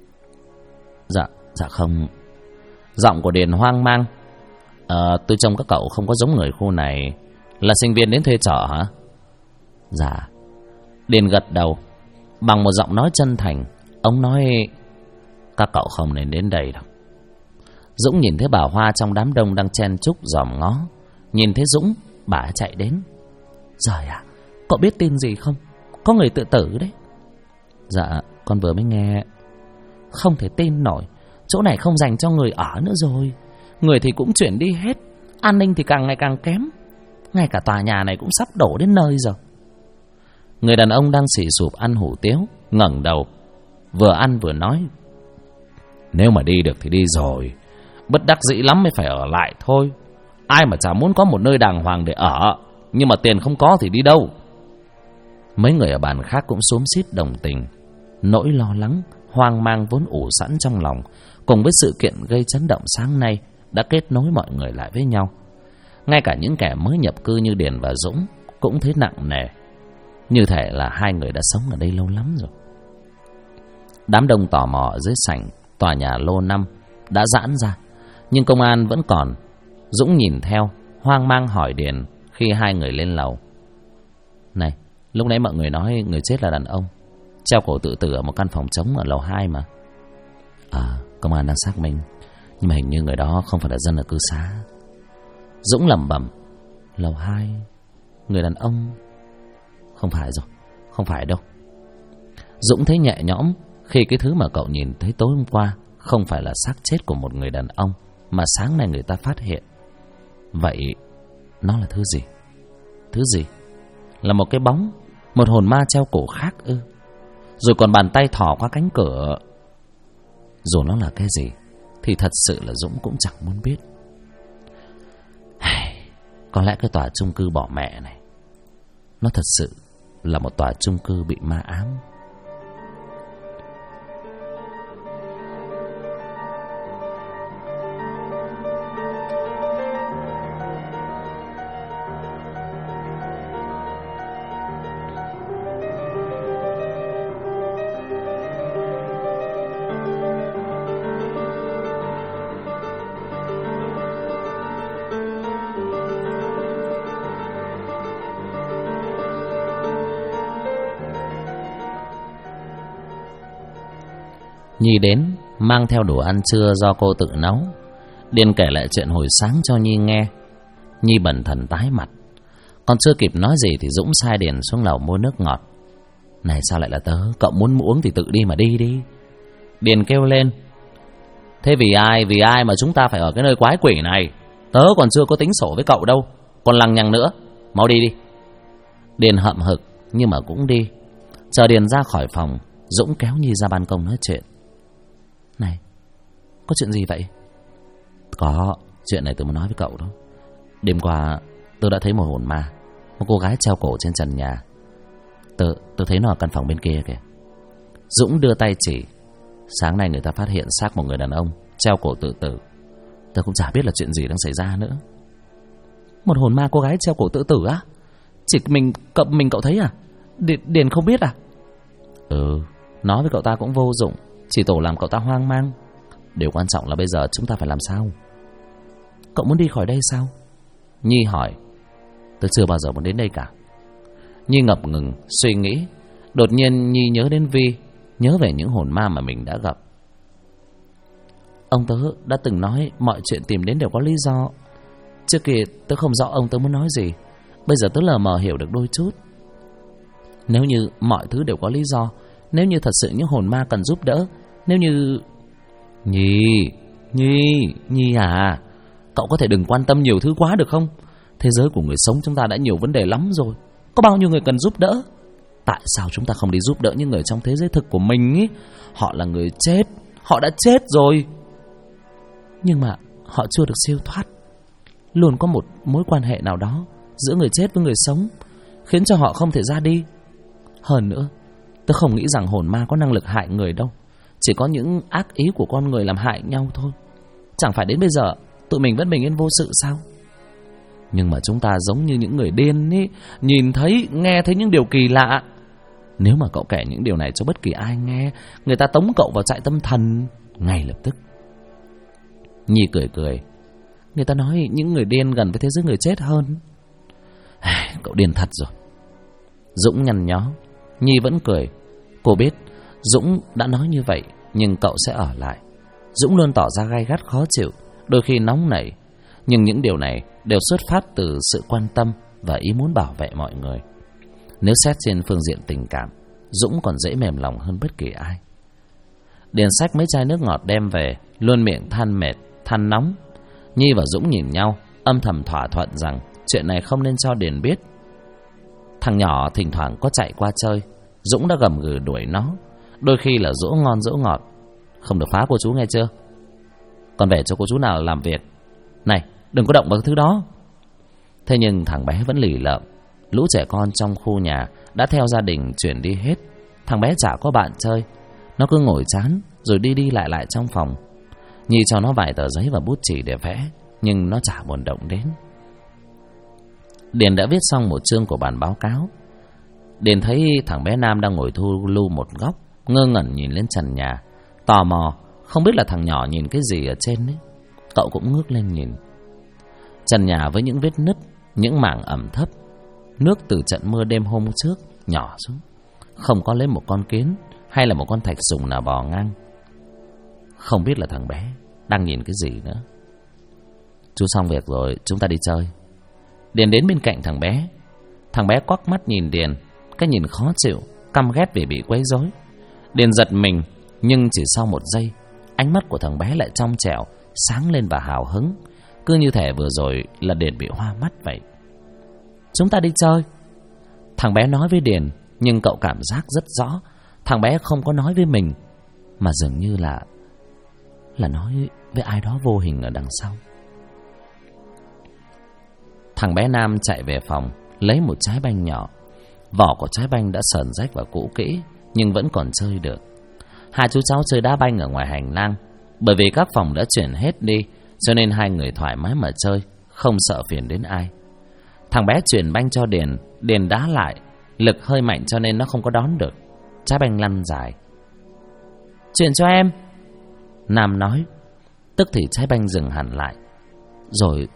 Dạ không. Giọng của Điền hoang mang. Tôi trông các cậu không có giống người khu này. Là sinh viên đến thuê trọ hả? Dạ. Điền gật đầu. Bằng một giọng nói chân thành, ông nói các cậu không nên đến đây đâu. Dũng nhìn thấy bà Hoa trong đám đông đang chen chúc dòm ngó. Nhìn thấy Dũng, bà chạy đến. Giời ạ, cậu biết tin gì không? Có người tự tử đấy. Dạ, con vừa mới nghe. Không thể tin nổi. Chỗ này không dành cho người ở nữa rồi. Người thì cũng chuyển đi hết. An ninh thì càng ngày càng kém. Ngay cả tòa nhà này cũng sắp đổ đến nơi rồi. Người đàn ông đang xì xụp ăn hủ tiếu ngẩng đầu, vừa ăn vừa nói. Nếu mà đi được thì đi rồi. Bất đắc dĩ lắm mới phải ở lại thôi. Ai mà chả muốn có một nơi đàng hoàng để ở. Nhưng mà tiền không có thì đi đâu. Mấy người ở bàn khác cũng xúm xít đồng tình. Nỗi lo lắng, hoang mang vốn ủ sẵn trong lòng, cùng với sự kiện gây chấn động sáng nay, đã kết nối mọi người lại với nhau. Ngay cả những kẻ mới nhập cư như Điền và Dũng cũng thấy nặng nề, như thể là hai người đã sống ở đây lâu lắm rồi. Đám đông tò mò ở dưới sảnh tòa nhà lô 5 đã giãn ra, nhưng công an vẫn còn. Dũng nhìn theo, hoang mang hỏi Điền khi hai người lên lầu. Này, lúc nãy mọi người nói người chết là đàn ông, treo cổ tự tử ở một căn phòng trống ở lầu 2 mà. Công an đang xác minh, nhưng mà hình như người đó không phải là dân ở cư xá. Dũng lẩm bẩm. Lầu 2, người đàn ông. Không phải rồi, không phải đâu. Dũng thấy nhẹ nhõm khi cái thứ mà cậu nhìn thấy tối hôm qua không phải là xác chết của một người đàn ông, mà sáng nay người ta phát hiện. Vậy nó là thứ gì? Thứ gì? Là một cái bóng, một hồn ma treo cổ khác ư? Rồi còn bàn tay thò qua cánh cửa. Dù nó là cái gì thì thật sự là Dũng cũng chẳng muốn biết. Có lẽ cái tòa chung cư bỏ mẹ này, nó thật sự là một tòa chung cư bị ma ám. Nhi đến mang theo đồ ăn trưa do cô tự nấu. Điền kể lại chuyện hồi sáng cho Nhi nghe. Nhi bần thần tái mặt. Còn chưa kịp nói gì thì Dũng sai Điền xuống lầu mua nước ngọt. Này sao lại là tớ? Cậu muốn uống thì tự đi mà đi đi. Điền kêu lên. Thế vì ai mà chúng ta phải ở cái nơi quái quỷ này? Tớ còn chưa có tính sổ với cậu đâu, còn lằng nhằng nữa. Mau đi đi. Điền hậm hực nhưng mà cũng đi. Chờ Điền ra khỏi phòng, Dũng kéo Nhi ra ban công nói chuyện. Này, có chuyện gì vậy? Có, chuyện này tớ muốn nói với cậu đó. Đêm qua tớ đã thấy một hồn ma, một cô gái treo cổ trên trần nhà. Tớ thấy nó ở căn phòng bên kia kìa. Dũng đưa tay chỉ. Sáng nay người ta phát hiện xác một người đàn ông treo cổ tự tử. Tớ cũng chả biết là chuyện gì đang xảy ra nữa. Một hồn ma cô gái treo cổ tự tử á? Chỉ mình cậu thấy à? Điền không biết à? Nói với cậu ta cũng vô dụng, chỉ tổ làm cậu ta hoang mang. Điều quan trọng là bây giờ chúng ta phải làm sao? Cậu muốn đi khỏi đây sao? Nhi hỏi. Tôi chưa bao giờ muốn đến đây cả. Nhi ngập ngừng suy nghĩ. Đột nhiên Nhi nhớ đến Vi, nhớ về những hồn ma mà mình đã gặp. Ông tớ đã từng nói mọi chuyện tìm đến đều có lý do. Trước kia tớ không rõ ông tớ muốn nói gì, bây giờ tớ lờ mờ hiểu được đôi chút. Nếu như mọi thứ đều có lý do, nếu như thật sự những hồn ma cần giúp đỡ, nếu như... Nhi à, cậu có thể đừng quan tâm nhiều thứ quá được không? Thế giới của người sống chúng ta đã nhiều vấn đề lắm rồi. Có bao nhiêu người cần giúp đỡ? Tại sao chúng ta không đi giúp đỡ những người trong thế giới thực của mình ý? Họ là người chết, họ đã chết rồi, nhưng mà họ chưa được siêu thoát. Luôn có một mối quan hệ nào đó giữa người chết với người sống, khiến cho họ không thể ra đi. Hơn nữa, tôi không nghĩ rằng hồn ma có năng lực hại người đâu. Chỉ có những ác ý của con người làm hại nhau thôi. Chẳng phải đến bây giờ tụi mình vẫn bình yên vô sự sao? Nhưng mà chúng ta giống như những người điên ý, nhìn thấy, nghe thấy những điều kỳ lạ. Nếu mà cậu kể những điều này cho bất kỳ ai nghe, người ta tống cậu vào trại tâm thần ngay lập tức. Nhi cười. Người ta nói những người điên gần với thế giới người chết hơn. Cậu điên thật rồi. Dũng nhăn nhó. Nhi vẫn cười. Cô biết Dũng đã nói như vậy, nhưng cậu sẽ ở lại. Dũng luôn tỏ ra gay gắt khó chịu, đôi khi nóng nảy, nhưng những điều này đều xuất phát từ sự quan tâm và ý muốn bảo vệ mọi người. Nếu xét trên phương diện tình cảm, Dũng còn dễ mềm lòng hơn bất kỳ ai. Điền xách mấy chai nước ngọt đem về, luôn miệng than mệt, than nóng. Nhi và Dũng nhìn nhau, âm thầm thỏa thuận rằng chuyện này không nên cho Điền biết. Thằng nhỏ thỉnh thoảng có chạy qua chơi, Dũng đã gầm gừ đuổi nó, đôi khi là dỗ ngon dỗ ngọt. Không được phá cô chú nghe chưa? Còn về cho cô chú nào làm việc. Này, đừng có động vào thứ đó. Thế nhưng thằng bé vẫn lì lợm. Lũ trẻ con trong khu nhà đã theo gia đình chuyển đi hết. Thằng bé chả có bạn chơi. Nó cứ ngồi chán rồi đi lại trong phòng. Nhi cho nó vài tờ giấy và bút chì để vẽ, nhưng nó chả buồn động đến. Điền đã viết xong một chương của bản báo cáo. Điền thấy thằng bé Nam đang ngồi thu lưu một góc, ngơ ngẩn nhìn lên trần nhà, tò mò không biết là thằng nhỏ nhìn cái gì ở trên ấy. Cậu cũng ngước lên nhìn. Trần nhà với những vết nứt, những mảng ẩm thấp. Nước từ trận mưa đêm hôm trước nhỏ xuống, không có lấy một con kiến hay là một con thạch sùng nào bò ngang. Không biết là thằng bé đang nhìn cái gì nữa. Chú xong việc rồi, chúng ta đi chơi. Điền đến bên cạnh thằng bé. Thằng bé quắc mắt nhìn Điền, cái nhìn khó chịu, căm ghét vì bị quấy rối. Điền giật mình, nhưng chỉ sau một giây, ánh mắt của thằng bé lại trong trẻo, sáng lên và hào hứng, cứ như thể vừa rồi là Điền bị hoa mắt vậy. Chúng ta đi chơi. Thằng bé nói với Điền, nhưng cậu cảm giác rất rõ thằng bé không có nói với mình, mà dường như là nói với ai đó vô hình ở đằng sau. Thằng bé Nam chạy về phòng, lấy một trái banh nhỏ. Vỏ của trái banh đã sờn rách và cũ kỹ, nhưng vẫn còn chơi được. Hai chú cháu chơi đá banh ở ngoài hành lang. Bởi vì các phòng đã chuyển hết đi, cho nên hai người thoải mái mà chơi, không sợ phiền đến ai. Thằng bé chuyển banh cho Điền, Điền đá lại, lực hơi mạnh cho nên nó không có đón được. Trái banh lăn dài. Chuyển cho em, Nam nói. Tức thì trái banh dừng hẳn lại. Rồi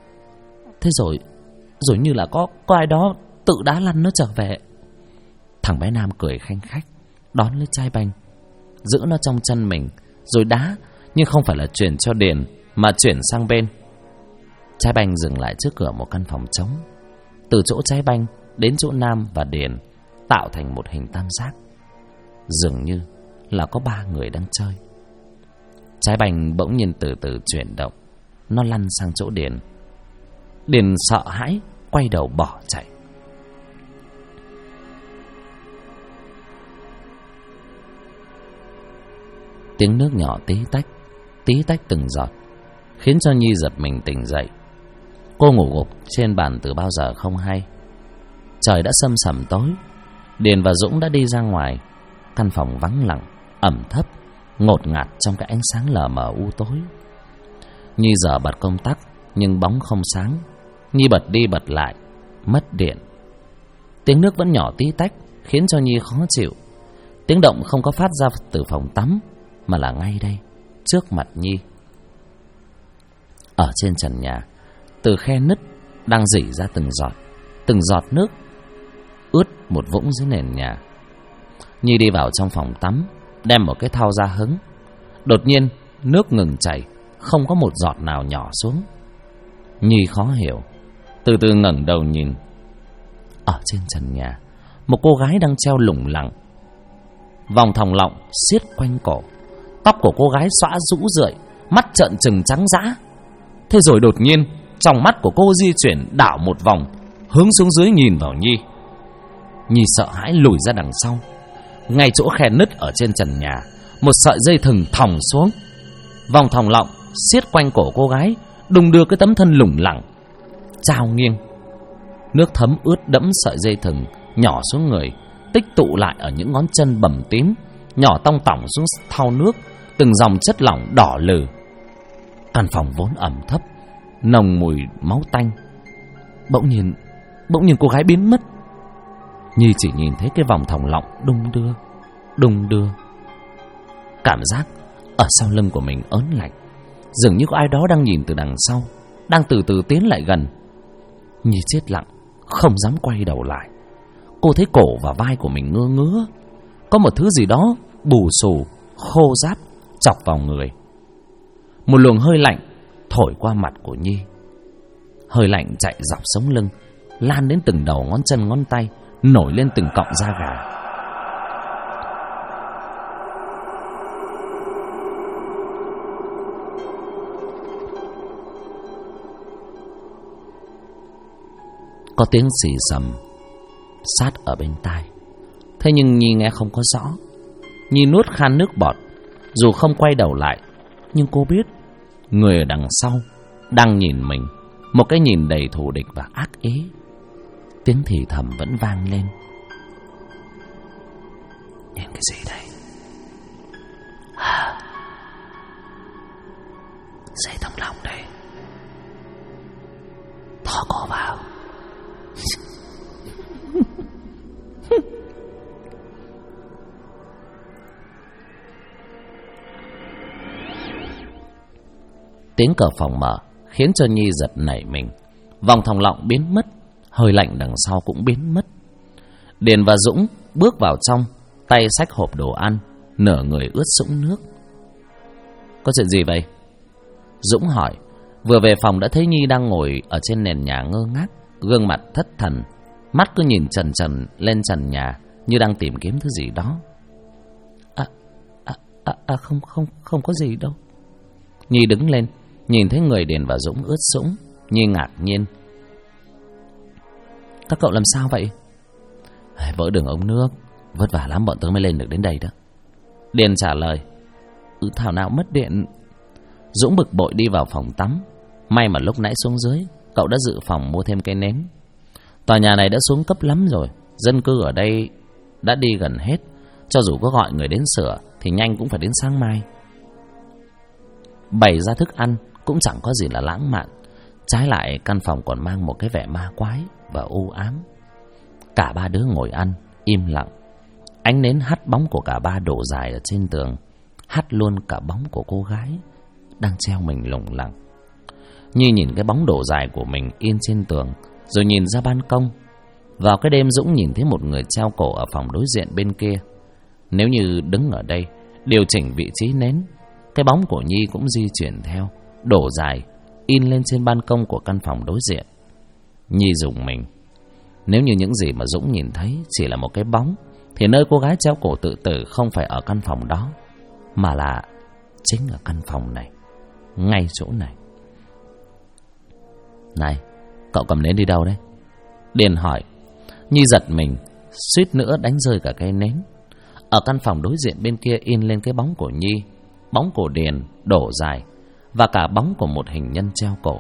như là có ai đó tự đá lăn nó trở về. Thằng bé Nam cười khanh khách, đón lấy trái banh, giữ nó trong chân mình, rồi đá, nhưng không phải là chuyển cho Điền, mà chuyển sang bên. Trái banh dừng lại trước cửa một căn phòng trống. Từ chỗ trái banh đến chỗ Nam và Điền tạo thành một hình tam giác. Dường như là có ba người đang chơi. Trái banh bỗng nhiên từ từ chuyển động, nó lăn sang chỗ Điền. Điền sợ hãi, quay đầu bỏ chạy. Tiếng nước nhỏ tí tách từng giọt, khiến cho Nhi giật mình tỉnh dậy. Cô ngủ gục trên bàn từ bao giờ không hay. Trời đã sâm sẩm tối. Điền và Dũng đã đi ra ngoài. Căn phòng vắng lặng, ẩm thấp, ngột ngạt trong cái ánh sáng lờ mờ u tối. Nhi giờ bật công tắc, nhưng bóng không sáng. Nhi bật đi bật lại, mất điện. Tiếng nước vẫn nhỏ tí tách, khiến cho Nhi khó chịu. Tiếng động không có phát ra từ phòng tắm, mà là ngay đây, trước mặt Nhi. Ở trên trần nhà, từ khe nứt đang rỉ ra từng giọt nước, ướt một vũng dưới nền nhà. Nhi đi vào trong phòng tắm, đem một cái thau ra hứng. Đột nhiên nước ngừng chảy, không có một giọt nào nhỏ xuống. Nhi khó hiểu, từ từ ngẩng đầu nhìn. Ở trên trần nhà, một cô gái đang treo lủng lẳng, vòng thòng lọng siết quanh cổ. Tóc của cô gái xõa rũ rượi, mắt trợn trừng trắng dã. Thế rồi đột nhiên, trong mắt của cô di chuyển đảo một vòng, hướng xuống dưới nhìn vào Nhi. Nhi sợ hãi lùi ra đằng sau. Ngay chỗ khe nứt ở trên trần nhà, một sợi dây thừng thòng xuống. Vòng thòng lọng siết quanh cổ cô gái, đung đưa cái tấm thân lủng lẳng trao nghiêng. Nước thấm ướt đẫm sợi dây thừng nhỏ xuống người, tích tụ lại ở những ngón chân bầm tím, nhỏ tong tỏng xuống thau nước, từng dòng chất lỏng đỏ lừ. Căn phòng vốn ẩm thấp, nồng mùi máu tanh. Bỗng nhiên cô gái biến mất. Nhi chỉ nhìn thấy cái vòng thòng lọng đung đưa. Cảm giác ở sau lưng của mình ớn lạnh, dường như có ai đó đang nhìn từ đằng sau, đang từ từ tiến lại gần. Nhi chết lặng, không dám quay đầu lại. Cô thấy cổ và vai của mình ngứa, có một thứ gì đó bù xù, khô ráp chọc vào người. Một luồng hơi lạnh thổi qua mặt của Nhi. Hơi lạnh chạy dọc sống lưng, lan đến từng đầu ngón chân ngón tay, nổi lên từng cọng da gà. Có tiếng xì xầm sát ở bên tai. Thế nhưng Nhi nghe không có rõ. Nhi nuốt khan nước bọt. Dù không quay đầu lại, nhưng cô biết người ở đằng sau đang nhìn mình, một cái nhìn đầy thù địch và ác ý. Tiếng thì thầm vẫn vang lên. Nhìn cái gì đây? Dây thòng lọng đây. Thò cổ vào. Tiếng cửa phòng mở khiến cho Nhi giật nảy mình. Vòng thòng lọng biến mất, hơi lạnh đằng sau cũng biến mất. Điền và Dũng bước vào trong, tay xách hộp đồ ăn, nửa người ướt sũng nước. Có chuyện gì vậy? Dũng hỏi. Vừa về phòng đã thấy Nhi đang ngồi ở trên nền nhà ngơ ngác, gương mặt thất thần, mắt cứ nhìn chần chần lên trần nhà như đang tìm kiếm thứ gì đó. Không có gì đâu. Nhi đứng lên, Nhìn thấy người Điền và Dũng ướt sũng, Nhi ngạc nhiên. Các cậu làm sao vậy? Vỡ đường ống nước, vất vả lắm bọn tớ mới lên được đến đây đó. Điền trả lời. Thảo nào mất điện. Dũng bực bội đi vào phòng tắm. May mà lúc nãy xuống dưới, cậu đã dự phòng mua thêm cây nến. Tòa nhà này đã xuống cấp lắm rồi, dân cư ở đây đã đi gần hết. Cho dù có gọi người đến sửa thì nhanh cũng phải đến sáng mai. Bày ra thức ăn cũng chẳng có gì là lãng mạn. Trái lại căn phòng còn mang một cái vẻ ma quái và u ám. Cả ba đứa ngồi ăn im lặng. Ánh nến hắt bóng của cả ba đổ dài ở trên tường, hắt luôn cả bóng của cô gái đang treo mình lủng lẳng. Nhi nhìn cái bóng đổ dài của mình in trên tường, rồi nhìn ra ban công. Vào cái đêm Dũng nhìn thấy một người treo cổ ở phòng đối diện bên kia. Nếu như đứng ở đây, điều chỉnh vị trí nến, cái bóng của Nhi cũng di chuyển theo, đổ dài, in lên trên ban công của căn phòng đối diện. Nhi rùng mình. Nếu như những gì mà Dũng nhìn thấy chỉ là một cái bóng, thì nơi cô gái treo cổ tự tử không phải ở căn phòng đó, mà là chính ở căn phòng này, ngay chỗ này. Này, cậu cầm nến đi đâu đấy? Điền hỏi. Nhi giật mình, suýt nữa đánh rơi cả cây nến. Ở căn phòng đối diện bên kia in lên cái bóng của Nhi, bóng của Điền đổ dài, và cả bóng của một hình nhân treo cổ.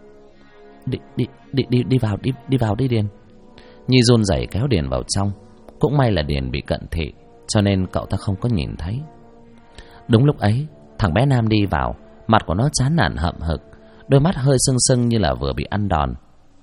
Đi vào đi Điền. Nhi run rẩy kéo Điền vào trong. Cũng may là Điền bị cận thị, cho nên cậu ta không có nhìn thấy. Đúng lúc ấy, thằng bé Nam đi vào. Mặt của nó chán nản hậm hực, đôi mắt hơi sưng sưng như là vừa bị ăn đòn.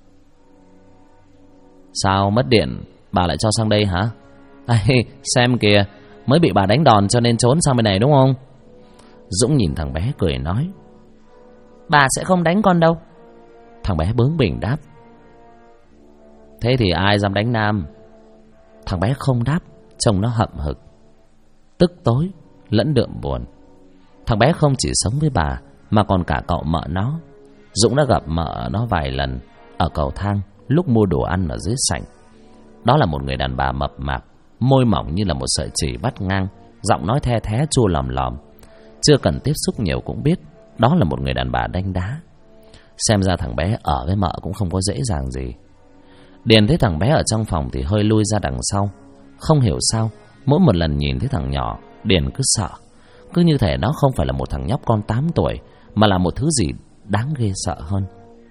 Sao mất điện bà lại cho sang đây hả? Xem kìa, mới bị bà đánh đòn cho nên trốn sang bên này đúng không? Dũng nhìn thằng bé cười nói. Bà sẽ không đánh con đâu. Thằng bé bướng bỉnh đáp. Thế thì ai dám đánh Nam? Thằng bé không đáp, trông nó hậm hực, tức tối lẫn đượm buồn. Thằng bé không chỉ sống với bà mà còn cả cậu mợ nó. Dũng đã gặp mợ nó vài lần ở cầu thang lúc mua đồ ăn ở dưới sảnh. Đó là một người đàn bà mập mạp, môi mỏng như là một sợi chỉ vắt ngang, giọng nói the thé chua lòm lòm. Chưa cần tiếp xúc nhiều cũng biết đó là một người đàn bà đanh đá. Xem ra thằng bé ở với mợ cũng không có dễ dàng gì. Điền thấy thằng bé ở trong phòng thì hơi lui ra đằng sau. Không hiểu sao, mỗi một lần nhìn thấy thằng nhỏ, Điền cứ sợ. Cứ như thể nó không phải là một thằng nhóc con 8 tuổi, mà là một thứ gì đáng ghê sợ hơn.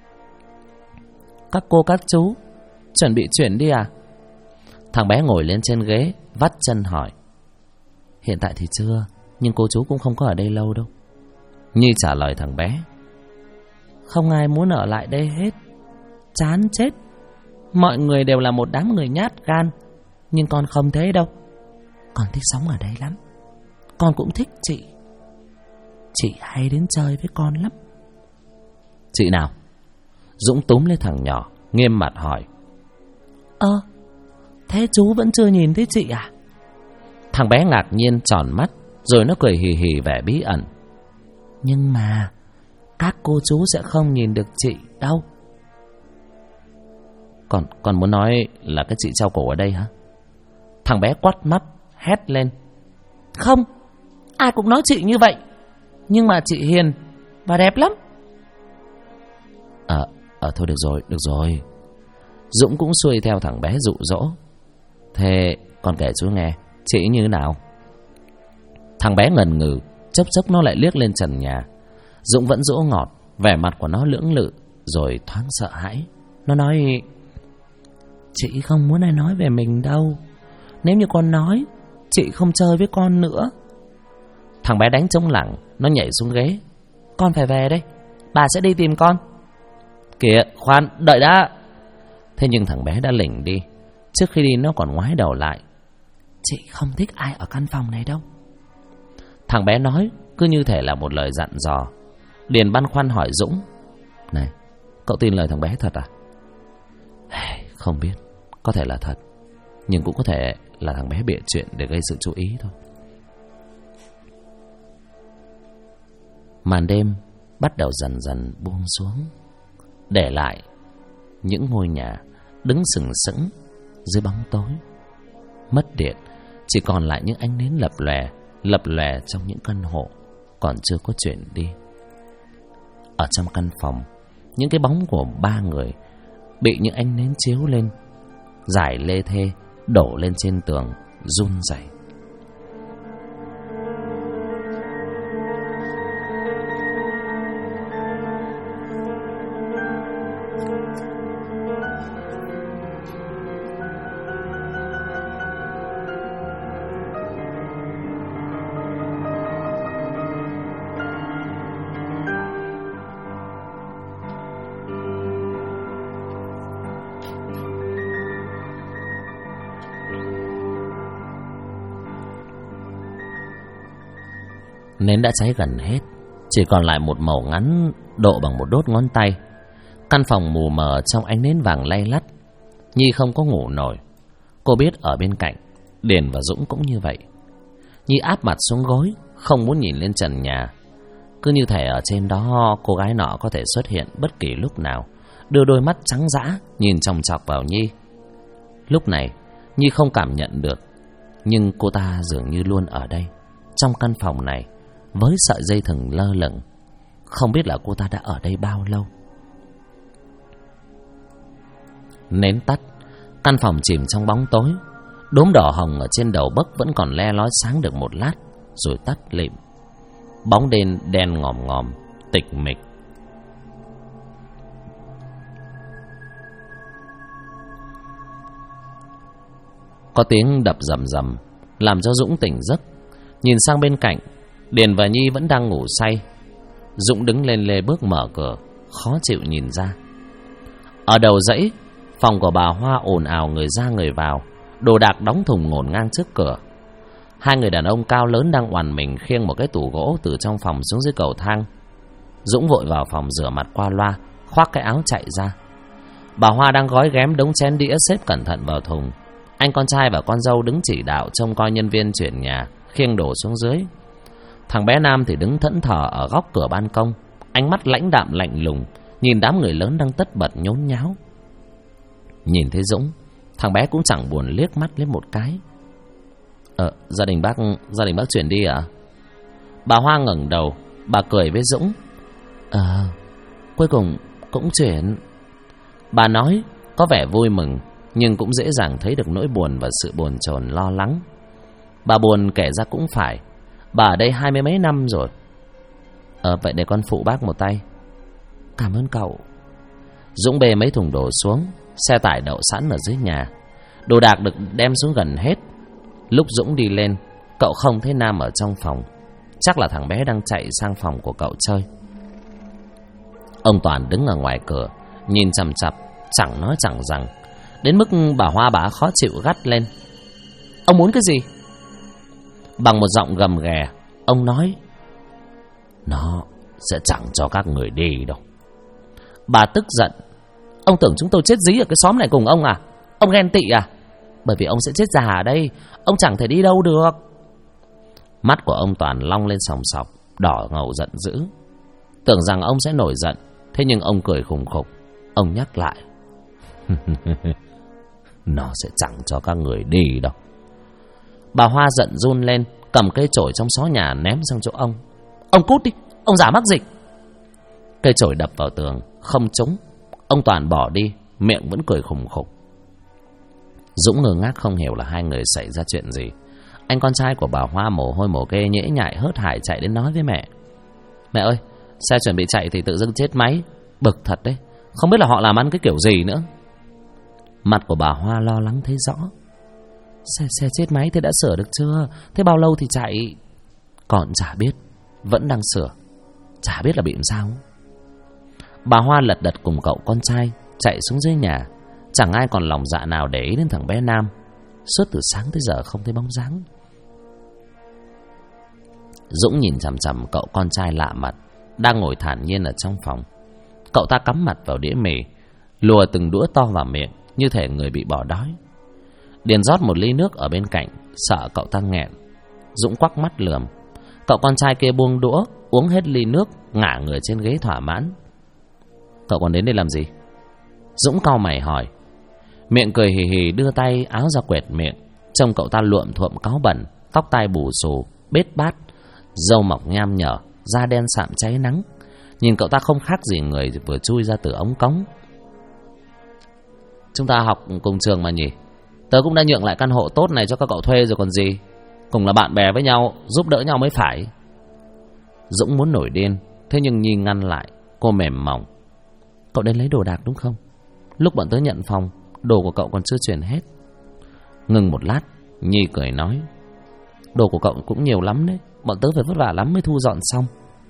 Các cô các chú chuẩn bị chuyển đi à? Thằng bé ngồi lên trên ghế, vắt chân hỏi. Hiện tại thì chưa, nhưng cô chú cũng không có ở đây lâu đâu. Nhi trả lời thằng bé. Không ai muốn ở lại đây hết, chán chết. Mọi người đều là một đám người nhát gan, nhưng con không thế đâu. Con thích sống ở đây lắm. Con cũng thích chị. Chị hay đến chơi với con lắm. Chị nào? Dũng túm lấy thằng nhỏ, nghiêm mặt hỏi. Thế chú vẫn chưa nhìn thấy chị à? Thằng bé ngạc nhiên tròn mắt, rồi nó cười hì hì vẻ bí ẩn. Nhưng mà các cô chú sẽ không nhìn được chị đâu. Con muốn nói là cái chị treo cổ ở đây hả? Thằng bé quắt mắt, hét lên. Không, ai cũng nói chị như vậy, nhưng mà chị hiền và đẹp lắm. Thôi được rồi. Dũng cũng xuôi theo thằng bé dụ dỗ. Thế con kể chú nghe, chị như thế nào? Thằng bé ngần ngừ, chốc chốc nó lại liếc lên trần nhà. Dũng vẫn dỗ ngọt, vẻ mặt của nó lưỡng lự, rồi thoáng sợ hãi. Nó nói. Chị không muốn ai nói về mình đâu. Nếu như con nói, chị không chơi với con nữa. Thằng bé đánh trống lảng, nó nhảy xuống ghế. Con phải về đây, bà sẽ đi tìm con. Kìa, khoan, đợi đã. Thế nhưng thằng bé đã lỉnh đi. Trước khi đi nó còn ngoái đầu lại. Chị không thích ai ở căn phòng này đâu. Thằng bé nói cứ như thể là một lời dặn dò. Điền băn khoăn hỏi Dũng. Này, cậu tin lời thằng bé thật à? Không biết, có thể là thật, nhưng cũng có thể là thằng bé bịa chuyện để gây sự chú ý thôi. Màn đêm bắt đầu dần dần buông xuống, để lại những ngôi nhà đứng sừng sững dưới bóng tối. Mất điện, chỉ còn lại những ánh nến lập lòe trong những căn hộ còn chưa có chuyển đi. Ở trong căn phòng, những cái bóng của ba người bị những ánh nến chiếu lên, rải lê thê đổ lên trên tường, run rẩy. Nến đã cháy gần hết, chỉ còn lại một mẩu ngắn độ bằng một đốt ngón tay. Căn phòng mù mờ trong ánh nến vàng lay lắt. Nhi không có ngủ nổi. Cô biết ở bên cạnh Điền và Dũng cũng như vậy. Nhi áp mặt xuống gối, không muốn nhìn lên trần nhà. Cứ như thể ở trên đó cô gái nọ có thể xuất hiện bất kỳ lúc nào, đưa đôi mắt trắng dã nhìn chòng chọc vào Nhi. Lúc này Nhi không cảm nhận được, nhưng cô ta dường như luôn ở đây, trong căn phòng này, với sợi dây thừng lơ lửng. Không biết là cô ta đã ở đây bao lâu. Nến tắt, căn phòng chìm trong bóng tối. Đốm đỏ hồng ở trên đầu bấc vẫn còn le lói sáng được một lát, rồi tắt lịm. Bóng đêm đen ngòm ngòm, tịch mịch. Có tiếng đập rầm rầm làm cho Dũng tỉnh giấc. Nhìn sang bên cạnh, Điền và Nhi vẫn đang ngủ say. Dũng đứng lên lê bước mở cửa, khó chịu nhìn ra. Ở đầu dãy, phòng của bà Hoa ồn ào người ra người vào, đồ đạc đóng thùng ngổn ngang trước cửa. Hai người đàn ông cao lớn đang oằn mình khiêng một cái tủ gỗ từ trong phòng xuống dưới cầu thang. Dũng vội vào phòng rửa mặt qua loa, khoác cái áo chạy ra. Bà Hoa đang gói ghém đống chén đĩa xếp cẩn thận vào thùng. Anh con trai và con dâu đứng chỉ đạo trông coi nhân viên chuyển nhà khiêng đồ xuống dưới. Thằng bé Nam thì đứng thẫn thờ ở góc cửa ban công, ánh mắt lãnh đạm lạnh lùng nhìn đám người lớn đang tất bật nhốn nháo. Nhìn thấy Dũng, thằng bé cũng chẳng buồn liếc mắt lên một cái. Gia đình bác chuyển đi à? Bà Hoa ngẩng đầu, bà cười với Dũng. Cuối cùng cũng chuyển. Bà nói có vẻ vui mừng, nhưng cũng dễ dàng thấy được nỗi buồn và sự bồn chồn lo lắng. Bà buồn kể ra cũng phải, bà ở đây 20 mấy năm rồi. Vậy để con phụ bác một tay. Cảm ơn cậu. Dũng bê mấy thùng đồ xuống, xe tải đậu sẵn ở dưới nhà. Đồ đạc được đem xuống gần hết. Lúc Dũng đi lên, cậu không thấy Nam ở trong phòng. Chắc là thằng bé đang chạy sang phòng của cậu chơi. Ông Toàn đứng ở ngoài cửa, nhìn chằm chằm, chẳng nói chẳng rằng. Đến mức bà Hoa bả khó chịu gắt lên. Ông muốn cái gì? Bằng một giọng gầm ghè, ông nói: Nó sẽ chẳng cho các người đi đâu. Bà tức giận: Ông tưởng chúng tôi chết dí ở cái xóm này cùng ông à? Ông ghen tị à? Bởi vì ông sẽ chết già ở đây, ông chẳng thể đi đâu được. Mắt của ông Toàn long lên sòng sọc, đỏ ngầu giận dữ. Tưởng rằng ông sẽ nổi giận, thế nhưng ông cười khùng khục. Ông nhắc lại: Nó sẽ chẳng cho các người đi đâu. Bà Hoa giận run lên, cầm cây chổi trong xó nhà ném sang chỗ ông. Ông cút đi, ông giả mắc dịch. Cây chổi đập vào tường, không trúng. Ông Toàn bỏ đi, miệng vẫn cười khùng khục. Dũng ngơ ngác không hiểu là hai người xảy ra chuyện gì. Anh con trai của bà Hoa mồ hôi mồ kê nhễ nhại hớt hải chạy đến nói với mẹ: Mẹ ơi, xe chuẩn bị chạy thì tự dưng chết máy. Bực thật đấy, không biết là họ làm ăn cái kiểu gì nữa. Mặt của bà Hoa lo lắng thấy rõ. Xe chết máy thế đã sửa được chưa? Thế bao lâu thì chạy? Còn chả biết, vẫn đang sửa, chả biết là bị làm sao. Bà Hoa lật đật cùng cậu con trai chạy xuống dưới nhà. Chẳng ai còn lòng dạ nào để ý đến thằng bé Nam. Suốt từ sáng tới giờ không thấy bóng dáng. Dũng nhìn chằm chằm cậu con trai lạ mặt đang ngồi thản nhiên ở trong phòng. Cậu ta cắm mặt vào đĩa mì, lùa từng đũa to vào miệng như thể người bị bỏ đói. Điền rót một ly nước ở bên cạnh, sợ cậu ta nghẹn. Dũng quắc mắt lườm. Cậu con trai kia buông đũa, uống hết ly nước, ngả người trên ghế thỏa mãn. Cậu còn đến đây làm gì? Dũng cau mày hỏi. Miệng cười hì hì đưa tay áo ra quẹt miệng. Trông cậu ta luộm thuộm cáu bẩn, tóc tai bù xù, bết bát, râu mọc nham nhở, da đen sạm cháy nắng. Nhìn cậu ta không khác gì người vừa chui ra từ ống cống. Chúng ta học cùng trường mà nhỉ? Tớ cũng đã nhượng lại căn hộ tốt này cho các cậu thuê rồi còn gì. Cùng là bạn bè với nhau, giúp đỡ nhau mới phải. Dũng muốn nổi điên, thế nhưng Nhi ngăn lại. Cô mềm mỏng. Cậu đến lấy đồ đạc đúng không? Lúc bọn tớ nhận phòng, đồ của cậu còn chưa chuyển hết. Ngừng một lát, Nhi cười nói, đồ của cậu cũng nhiều lắm đấy. Bọn tớ phải vất vả lắm mới thu dọn xong.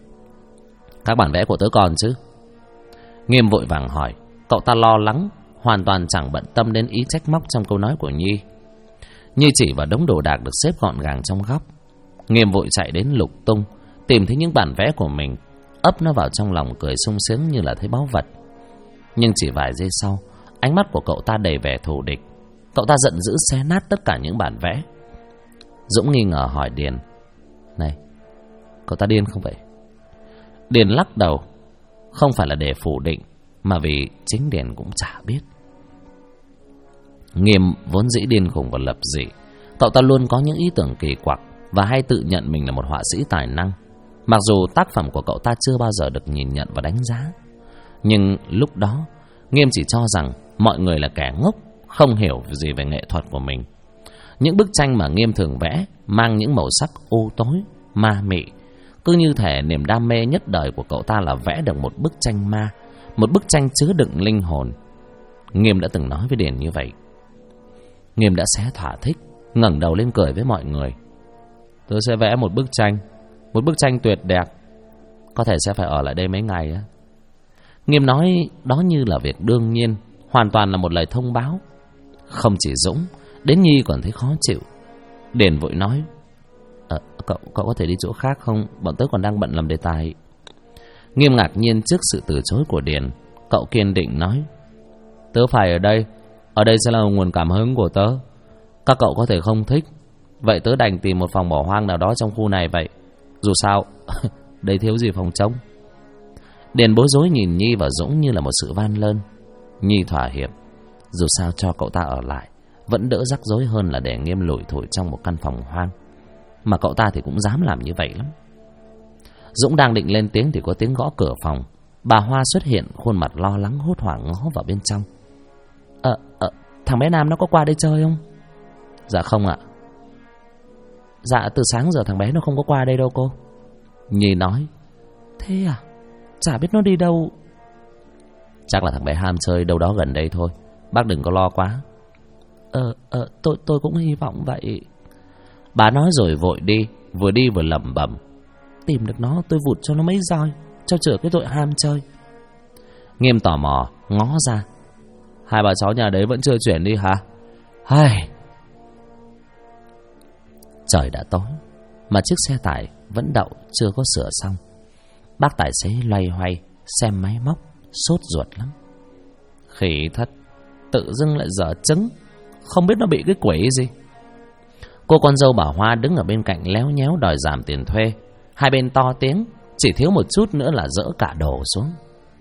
Các bản vẽ của tớ còn chứ? Nghiêm vội vàng hỏi. Cậu ta lo lắng, hoàn toàn chẳng bận tâm đến ý trách móc trong câu nói của Nhi. Nhi chỉ vào đống đồ đạc được xếp gọn gàng trong góc. Nghiêm vội chạy đến lục tung, tìm thấy những bản vẽ của mình, ấp nó vào trong lòng cười sung sướng như là thấy báu vật. Nhưng chỉ vài giây sau, ánh mắt của cậu ta đầy vẻ thù địch. Cậu ta giận dữ xé nát tất cả những bản vẽ. Dũng nghi ngờ hỏi Điền, này, cậu ta điên không vậy? Điền lắc đầu. Không phải là để phủ định, mà vì chính Điền cũng chả biết. Nghiêm vốn dĩ điên khùng và lập dị. Cậu ta luôn có những ý tưởng kỳ quặc và hay tự nhận mình là một họa sĩ tài năng. Mặc dù tác phẩm của cậu ta chưa bao giờ được nhìn nhận và đánh giá, nhưng lúc đó Nghiêm chỉ cho rằng mọi người là kẻ ngốc, không hiểu gì về nghệ thuật của mình. Những bức tranh mà Nghiêm thường vẽ mang những màu sắc u tối, ma mị. Cứ như thể niềm đam mê nhất đời của cậu ta là vẽ được một bức tranh ma, một bức tranh chứa đựng linh hồn. Nghiêm đã từng nói với Điền như vậy. Nghiêm đã xé thỏa thích, ngẩng đầu lên cười với mọi người. Tớ sẽ vẽ một bức tranh tuyệt đẹp. Có thể sẽ phải ở lại đây mấy ngày á. Nghiêm nói đó như là việc đương nhiên, hoàn toàn là một lời thông báo. Không chỉ Dũng, đến Nhi còn thấy khó chịu. Điền vội nói, Cậu có thể đi chỗ khác không? Bọn tớ còn đang bận làm đề tài. Nghiêm ngạc nhiên trước sự từ chối của Điền. Cậu kiên định nói, tớ phải ở đây. Ở đây sẽ là nguồn cảm hứng của tớ. Các cậu có thể không thích, vậy tớ đành tìm một phòng bỏ hoang nào đó trong khu này vậy. Dù sao đây thiếu gì phòng trống. Điền bối rối nhìn Nhi và Dũng như là một sự van lơn. Nhi thỏa hiệp. Dù sao cho cậu ta ở lại vẫn đỡ rắc rối hơn là để Nghiêm lủi thủi trong một căn phòng hoang. Mà cậu ta thì cũng dám làm như vậy lắm. Dũng đang định lên tiếng thì có tiếng gõ cửa phòng. Bà Hoa xuất hiện, khuôn mặt lo lắng hốt hoảng ngó vào bên trong. Thằng bé Nam nó có qua đây chơi không? Dạ không ạ. Dạ từ sáng giờ thằng bé nó không có qua đây đâu cô. Nhi nói. Thế à? Chả biết nó đi đâu. Chắc là thằng bé ham chơi đâu đó gần đây thôi. Bác đừng có lo quá. Tôi cũng hy vọng vậy. Bà nói rồi vội đi vừa lẩm bẩm. Tìm được nó tôi vụt cho nó mấy roi, cho chữa cái tội ham chơi. Nghiêm tò mò ngó ra. Hai bà cháu nhà đấy vẫn chưa chuyển đi hả? Hai. Trời đã tối mà chiếc xe tải vẫn đậu chưa có sửa xong. Bác tài xế loay hoay xem máy móc, sốt ruột lắm. Khỉ thật, tự dưng lại dở trứng, không biết nó bị cái quỷ gì. Cô con dâu bà Hoa đứng ở bên cạnh léo nhéo đòi giảm tiền thuê. Hai bên to tiếng, chỉ thiếu một chút nữa là dỡ cả đồ xuống.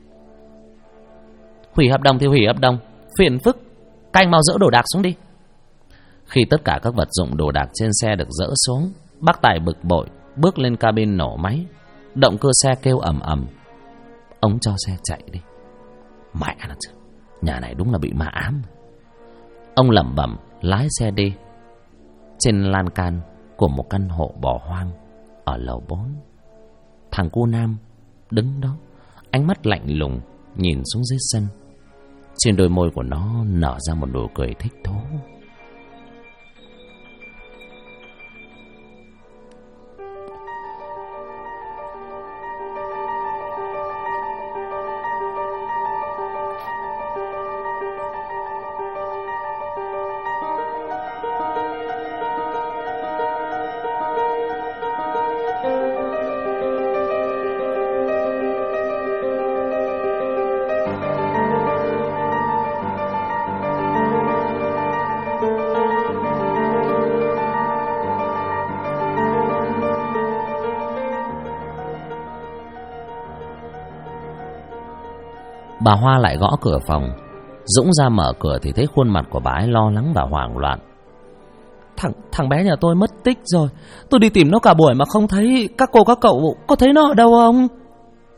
Hủy hợp đồng thì hủy hợp đồng, phiền phức, các anh mau dỡ đồ đạc xuống đi. Khi tất cả các vật dụng đồ đạc trên xe được dỡ xuống, bác Tài bực bội bước lên cabin nổ máy. Động cơ xe kêu ầm ầm. Ông cho xe chạy đi. Mẹ nó chứ, nhà này đúng là bị ma ám. Ông lẩm bẩm lái xe đi. Trên lan can của một căn hộ bỏ hoang ở lầu 4, thằng cu Nam đứng đó, ánh mắt lạnh lùng nhìn xuống dưới sân. Trên đôi môi của nó nở ra một nụ cười thích thú. Bà Hoa lại gõ cửa phòng. Dũng ra mở cửa thì thấy khuôn mặt của bà ấy lo lắng và hoảng loạn. Thằng bé nhà tôi mất tích rồi. Tôi đi tìm nó cả buổi mà không thấy. Các cô các cậu có thấy nó ở đâu không?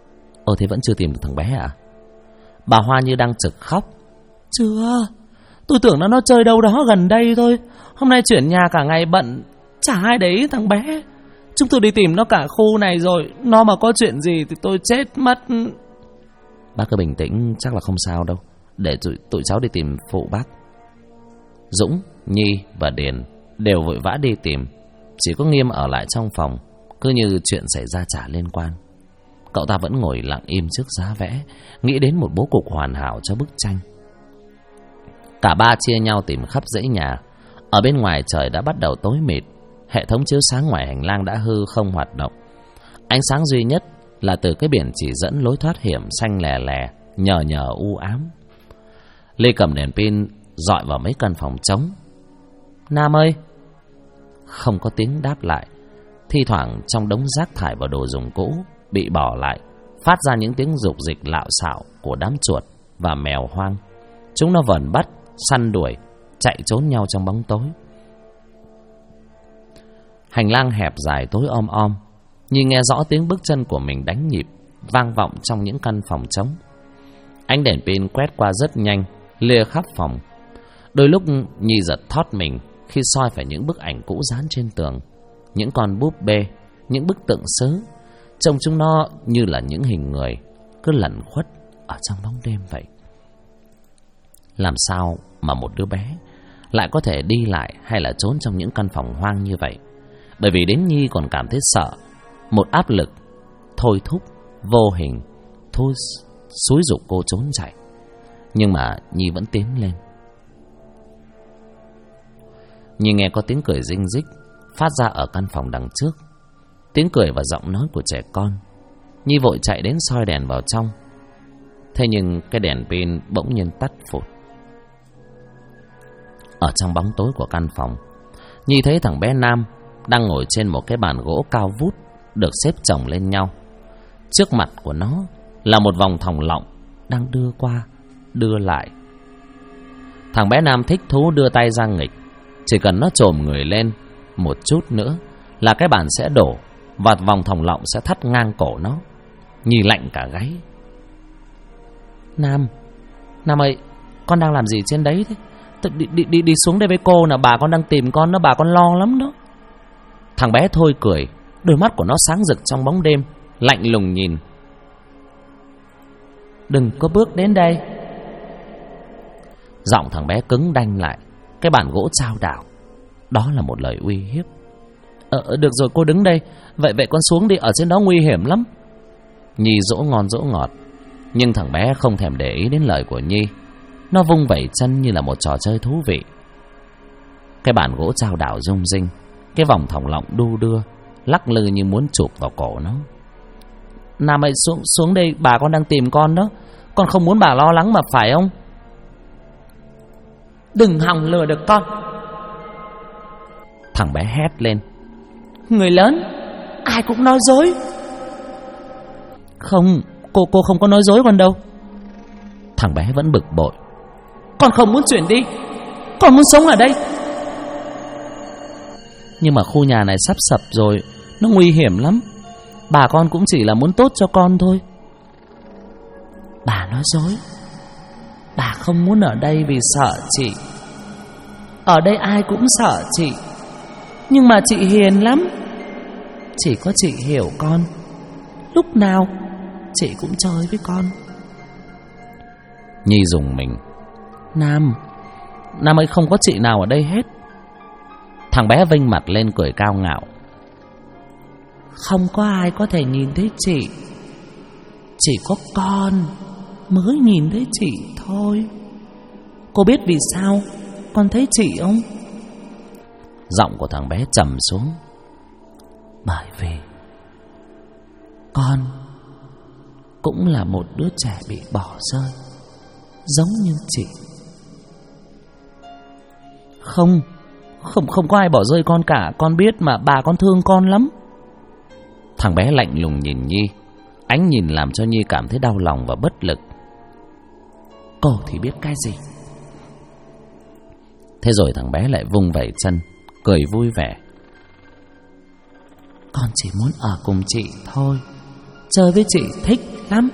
Thế vẫn chưa tìm được thằng bé à? Bà Hoa như đang trực khóc. Chưa, tôi tưởng nó chơi đâu đó gần đây thôi. Hôm nay chuyển nhà cả ngày bận, chả ai để ý thằng bé. Chúng tôi đi tìm nó cả khu này rồi, nó mà có chuyện gì thì tôi chết mất. Bác cứ bình tĩnh, chắc là không sao đâu. Để tụi cháu đi tìm phụ bác. Dũng, Nhi và Điền đều vội vã đi tìm. Chỉ có Nghiêm ở lại trong phòng, cứ như chuyện xảy ra chả liên quan. Cậu ta vẫn ngồi lặng im trước giá vẽ, nghĩ đến một bố cục hoàn hảo cho bức tranh. Cả ba chia nhau tìm khắp dãy nhà. Ở bên ngoài trời đã bắt đầu tối mịt. Hệ thống chiếu sáng ngoài hành lang đã hư không hoạt động. Ánh sáng duy nhất là từ cái biển chỉ dẫn lối thoát hiểm xanh lè lè, nhờ u ám. Lê cầm đèn pin dọi vào mấy căn phòng trống. Nam ơi! Không có tiếng đáp lại. Thi thoảng trong đống rác thải và đồ dùng cũ bị bỏ lại phát ra những tiếng rục rịch lạo xạo của đám chuột và mèo hoang. Chúng nó vờn bắt, săn đuổi, chạy trốn nhau trong bóng tối. Hành lang hẹp dài tối om om, Nhi nghe rõ tiếng bước chân của mình đánh nhịp vang vọng trong những căn phòng trống. Ánh đèn pin quét qua rất nhanh, lìa khắp phòng. Đôi lúc Nhi giật thót mình khi soi phải những bức ảnh cũ dán trên tường, những con búp bê, những bức tượng sứ. Trông chúng nó như là những hình người cứ lẩn khuất ở trong bóng đêm vậy. Làm sao mà một đứa bé lại có thể đi lại hay là trốn trong những căn phòng hoang như vậy? Bởi vì đến Nhi còn cảm thấy sợ. Một áp lực thôi thúc vô hình xúi giục cô trốn chạy. Nhưng mà Nhi vẫn tiến lên. Nhi nghe có tiếng cười rinh rích phát ra ở căn phòng đằng trước. Tiếng cười và giọng nói của trẻ con. Nhi vội chạy đến soi đèn vào trong. Thế nhưng cái đèn pin bỗng nhiên tắt phụt. Ở trong bóng tối của căn phòng, Nhi thấy thằng bé Nam đang ngồi trên một cái bàn gỗ cao vút được xếp chồng lên nhau. Trước mặt của nó là một vòng thòng lọng đang đưa qua đưa lại. Thằng bé Nam thích thú đưa tay ra nghịch. Chỉ cần nó chồm người lên một chút nữa là cái bàn sẽ đổ và vòng thòng lọng sẽ thắt ngang cổ nó. Nhi lạnh cả gáy. Nam ơi, con đang làm gì trên đấy thế? Đi xuống đây với cô nào, bà con đang tìm con đó, bà con lo lắm đó. Thằng bé thôi cười, đôi mắt của nó sáng rực trong bóng đêm, lạnh lùng nhìn. Đừng có bước đến đây. Giọng thằng bé cứng đanh lại. Cái bàn gỗ chao đảo. Đó là một lời uy hiếp. Được rồi, cô đứng đây. Vậy con xuống đi, ở trên đó nguy hiểm lắm. Nhi dỗ ngon dỗ ngọt. Nhưng thằng bé không thèm để ý đến lời của Nhi. Nó vung vẩy chân như là một trò chơi thú vị. Cái bàn gỗ chao đảo rung rinh. Cái vòng thòng lọng đu đưa, lắc lư như muốn chụp vào cổ nó. Nam ơi, xuống đây, bà con đang tìm con đó. Con không muốn bà lo lắng mà, phải không? Đừng hòng lừa được con. Thằng bé hét lên. Người lớn ai cũng nói dối. Không, cô không có nói dối con đâu. Thằng bé vẫn bực bội. Con không muốn chuyển đi, con muốn sống ở đây. Nhưng mà khu nhà này sắp sập rồi, nó nguy hiểm lắm. Bà con cũng chỉ là muốn tốt cho con thôi. Bà nói dối. Bà không muốn ở đây vì sợ chị. Ở đây ai cũng sợ chị. Nhưng mà chị hiền lắm. Chỉ có chị hiểu con. Lúc nào chị cũng chơi với con. Nhi dùng mình. Nam ơi, không có chị nào ở đây hết. Thằng bé vênh mặt lên cười cao ngạo. Không có ai có thể nhìn thấy chị. Chỉ có con mới nhìn thấy chị thôi. Cô biết vì sao con thấy chị không? Giọng của thằng bé trầm xuống. Bởi vì con cũng là một đứa trẻ bị bỏ rơi, giống như chị. Không có ai bỏ rơi con cả. Con biết mà, bà con thương con lắm. Thằng bé lạnh lùng nhìn Nhi. Ánh nhìn làm cho Nhi cảm thấy đau lòng và bất lực. Cô thì biết cái gì. Thế rồi thằng bé lại vung vẩy chân, cười vui vẻ. Con chỉ muốn ở cùng chị thôi. Chơi với chị thích lắm.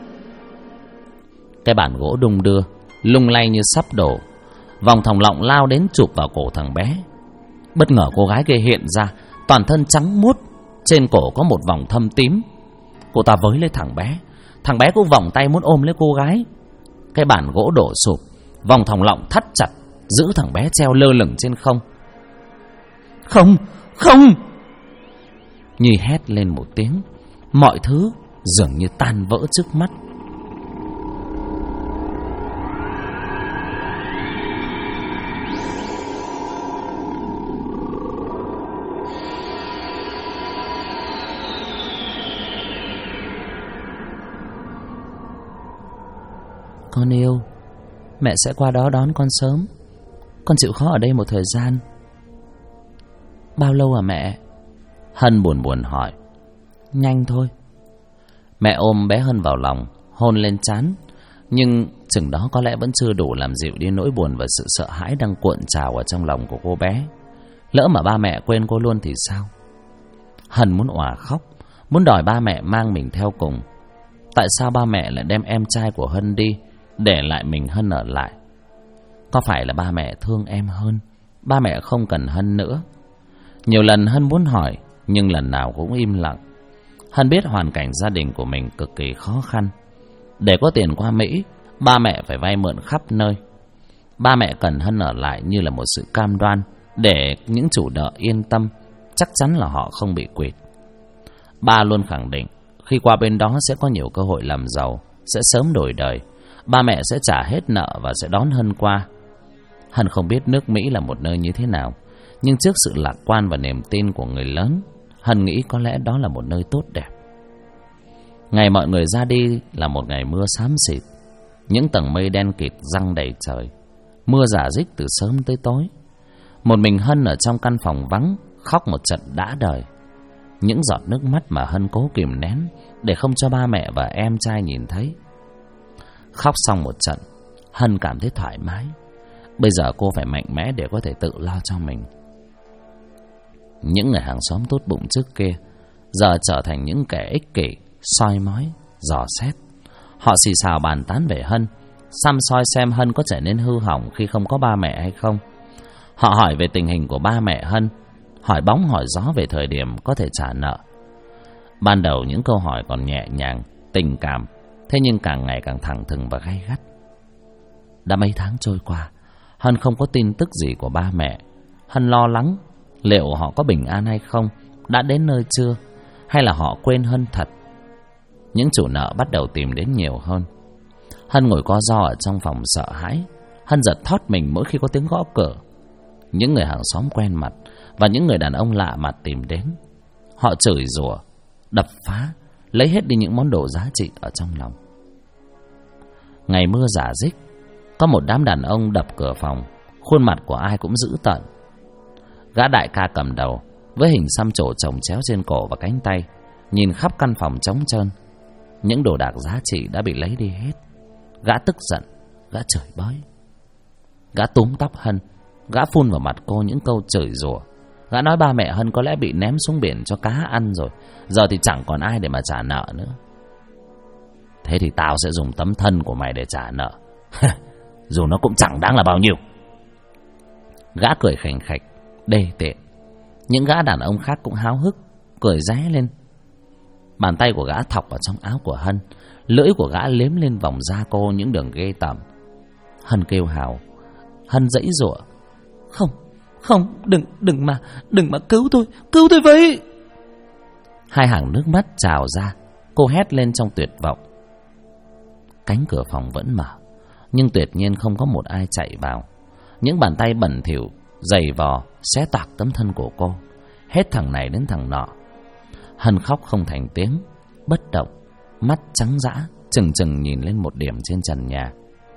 Cái bàn gỗ đung đưa, lung lay như sắp đổ. Vòng thòng lọng lao đến chụp vào cổ thằng bé. Bất ngờ cô gái kia hiện ra, toàn thân trắng muốt, trên cổ có một vòng thâm tím. Cô ta với lấy thằng bé. Thằng bé cũng vòng tay muốn ôm lấy cô gái. Cái bàn gỗ đổ sụp, vòng thòng lọng thắt chặt, giữ thằng bé treo lơ lửng trên không. Không, không! Nhi hét lên một tiếng. Mọi thứ dường như tan vỡ trước mắt. Con yêu, mẹ sẽ qua đó đón con sớm. Con chịu khó ở đây một thời gian. Bao lâu à mẹ? Hân buồn buồn hỏi. Nhanh thôi. Mẹ ôm bé Hân vào lòng, hôn lên trán. Nhưng chừng đó có lẽ vẫn chưa đủ làm dịu đi nỗi buồn và sự sợ hãi đang cuộn trào ở trong lòng của cô bé. Lỡ mà ba mẹ quên cô luôn thì sao? Hân muốn òa khóc, muốn đòi ba mẹ mang mình theo cùng. Tại sao ba mẹ lại đem em trai của Hân đi, để lại mình Hân ở lại? Có phải là ba mẹ thương em hơn, ba mẹ không cần Hân nữa? Nhiều lần Hân muốn hỏi, nhưng lần nào cũng im lặng. Hân biết hoàn cảnh gia đình của mình cực kỳ khó khăn. Để có tiền qua Mỹ, ba mẹ phải vay mượn khắp nơi. Ba mẹ cần Hân ở lại như là một sự cam đoan, để những chủ nợ yên tâm, chắc chắn là họ không bị quỵt. Ba luôn khẳng định, khi qua bên đó sẽ có nhiều cơ hội làm giàu, sẽ sớm đổi đời. Ba mẹ sẽ trả hết nợ và sẽ đón Hân qua. Hân không biết nước Mỹ là một nơi như thế nào, nhưng trước sự lạc quan và niềm tin của người lớn, Hân nghĩ có lẽ đó là một nơi tốt đẹp. Ngày mọi người ra đi là một ngày mưa xám xịt. Những tầng mây đen kịt giăng đầy trời. Mưa rả rích từ sớm tới tối. Một mình Hân ở trong căn phòng vắng, khóc một trận đã đời. Những giọt nước mắt mà Hân cố kìm nén, để không cho ba mẹ và em trai nhìn thấy. Khóc xong một trận, Hân cảm thấy thoải mái. Bây giờ cô phải mạnh mẽ để có thể tự lo cho mình. Những người hàng xóm tốt bụng trước kia giờ trở thành những kẻ ích kỷ, soi mói, dò xét. Họ xì xào bàn tán về Hân, săm soi xem Hân có trở nên hư hỏng khi không có ba mẹ hay không. Họ hỏi về tình hình của ba mẹ Hân, hỏi bóng hỏi gió về thời điểm có thể trả nợ. Ban đầu những câu hỏi còn nhẹ nhàng, tình cảm, thế nhưng càng ngày càng thẳng thừng và gay gắt. Đã mấy tháng trôi qua, Hân không có tin tức gì của ba mẹ. Hân lo lắng, liệu họ có bình an hay không, đã đến nơi chưa, hay là họ quên Hân thật. Những chủ nợ bắt đầu tìm đến nhiều hơn. Hân ngồi co ro ở trong phòng sợ hãi. Hân giật thót mình mỗi khi có tiếng gõ cửa. Những người hàng xóm quen mặt và những người đàn ông lạ mặt tìm đến. Họ chửi rủa, đập phá, lấy hết đi những món đồ giá trị ở trong lòng. Ngày mưa rả rích, có một đám đàn ông đập cửa phòng, khuôn mặt của ai cũng dữ tợn. Gã đại ca cầm đầu, với hình xăm trổ chồng chéo trên cổ và cánh tay, nhìn khắp căn phòng trống trơn. Những đồ đạc giá trị đã bị lấy đi hết. Gã tức giận, gã chửi bới. Gã túm tóc Hân, gã phun vào mặt cô những câu chửi rủa. Gã nói ba mẹ Hân có lẽ bị ném xuống biển cho cá ăn rồi, giờ thì chẳng còn ai để mà trả nợ nữa. Thế thì tao sẽ dùng tấm thân của mày để trả nợ. Dù nó cũng chẳng đáng là bao nhiêu. Gã cười khành khạch, đê tiện. Những gã đàn ông khác cũng háo hức, cười ré lên. Bàn tay của gã thọc vào trong áo của Hân, lưỡi của gã liếm lên vòng da cô những đường ghê tởm. Hân kêu hào, Hân giãy giụa. Không, đừng mà cứu tôi với. Hai hàng nước mắt trào ra, cô hét lên trong tuyệt vọng. Cánh cửa phòng vẫn mở, nhưng tuyệt nhiên không có một ai chạy vào. Những bàn tay bẩn thỉu giày vò xé toạc tấm thân của cô, hết thằng này đến thằng nọ. Hân khóc không thành tiếng, bất động, mắt trắng dã, chừng chừng nhìn lên một điểm trên trần nhà.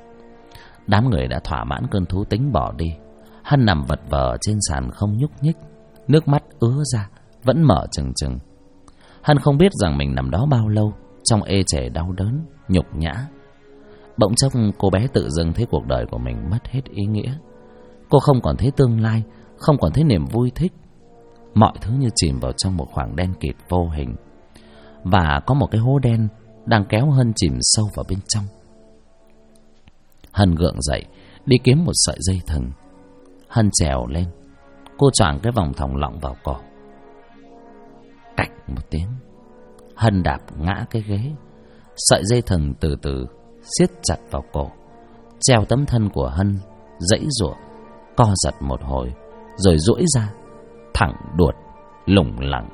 Đám người đã thỏa mãn cơn thú tính bỏ đi. Hân nằm vật vờ trên sàn không nhúc nhích, nước mắt ứa ra, vẫn mở trừng trừng. Hân không biết rằng mình nằm đó bao lâu, trong ê chề đau đớn, nhục nhã. Bỗng chốc cô bé tự dưng thấy cuộc đời của mình mất hết ý nghĩa. Cô không còn thấy tương lai, không còn thấy niềm vui thích. Mọi thứ như chìm vào trong một khoảng đen kịt vô hình. Và có một cái hố đen đang kéo Hân chìm sâu vào bên trong. Hân gượng dậy đi kiếm một sợi dây thừng. Hân trèo lên, cô choàng cái vòng thòng lọng vào cổ. Cạch một tiếng, Hân đạp ngã cái ghế. Sợi dây thừng từ từ siết chặt vào cổ. Treo tấm thân của Hân giãy giụa, co giật một hồi, rồi duỗi ra, thẳng đuột, lủng lẳng.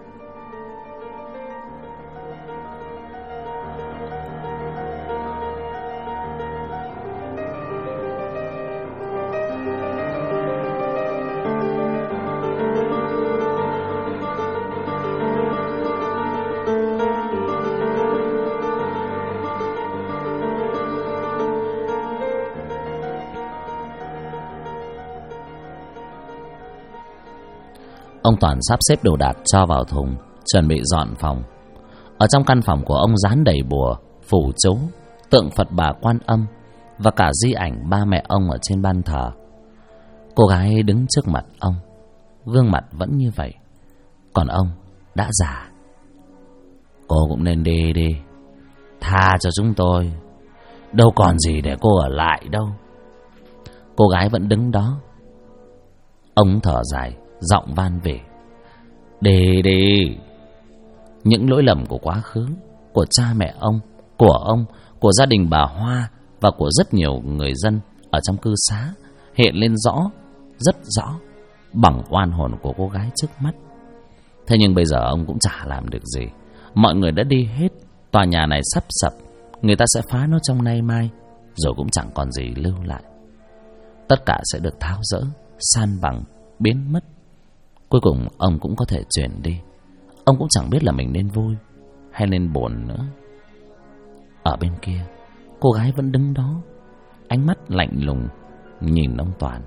Ông Toàn sắp xếp đồ đạc cho vào thùng, chuẩn bị dọn phòng. Ở trong căn phòng của ông dán đầy bùa, phù chú, tượng Phật Bà Quan Âm và cả di ảnh ba mẹ ông ở trên ban thờ. Cô gái đứng trước mặt ông, gương mặt vẫn như vậy, còn ông đã già. Cô cũng nên đi đi, tha cho chúng tôi, đâu còn gì để cô ở lại đâu. Cô gái vẫn đứng đó. Ông thở dài, giọng van vỉ. Đi đi. Những lỗi lầm của quá khứ, của cha mẹ ông, của gia đình bà Hoa và của rất nhiều người dân ở trong cư xá hiện lên rõ, rất rõ bằng oan hồn của cô gái trước mắt. Thế nhưng bây giờ ông cũng chả làm được gì. Mọi người đã đi hết, tòa nhà này sắp sập, người ta sẽ phá nó trong nay mai, rồi cũng chẳng còn gì lưu lại. Tất cả sẽ được tháo dỡ, san bằng, biến mất. Cuối cùng ông cũng có thể chuyển đi. Ông cũng chẳng biết là mình nên vui hay nên buồn nữa. Ở bên kia, cô gái vẫn đứng đó, ánh mắt lạnh lùng nhìn ông Toàn.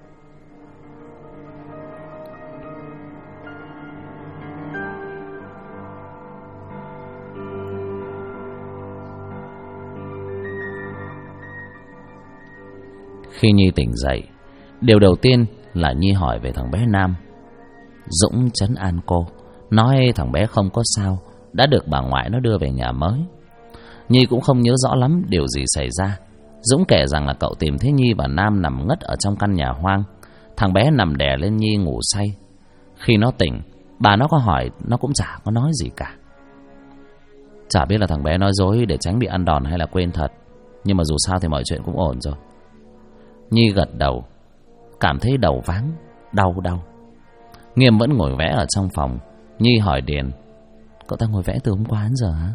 Khi Nhi tỉnh dậy, điều đầu tiên là Nhi hỏi về thằng bé Nam. Dũng trấn an cô, nói thằng bé không có sao, đã được bà ngoại nó đưa về nhà mới. Nhi cũng không nhớ rõ lắm điều gì xảy ra. Dũng kể rằng là cậu tìm thấy Nhi và Nam nằm ngất ở trong căn nhà hoang. Thằng bé nằm đè lên Nhi ngủ say. Khi nó tỉnh, bà nó có hỏi, nó cũng chả có nói gì cả. Chả biết là thằng bé nói dối để tránh bị ăn đòn hay là quên thật, nhưng mà dù sao thì mọi chuyện cũng ổn rồi. Nhi gật đầu, cảm thấy đầu váng, đau. Nghiêm vẫn ngồi vẽ ở trong phòng. Nhi hỏi Điền, cậu ta ngồi vẽ từ hôm qua đến giờ hả?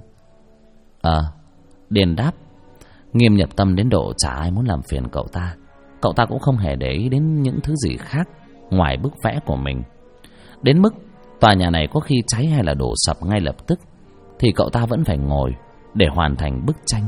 Điền đáp. Nghiêm nhập tâm đến độ chả ai muốn làm phiền cậu ta. Cậu ta cũng không hề để ý đến những thứ gì khác ngoài bức vẽ của mình. Đến mức tòa nhà này có khi cháy hay là đổ sập ngay lập tức thì cậu ta vẫn phải ngồi để hoàn thành bức tranh.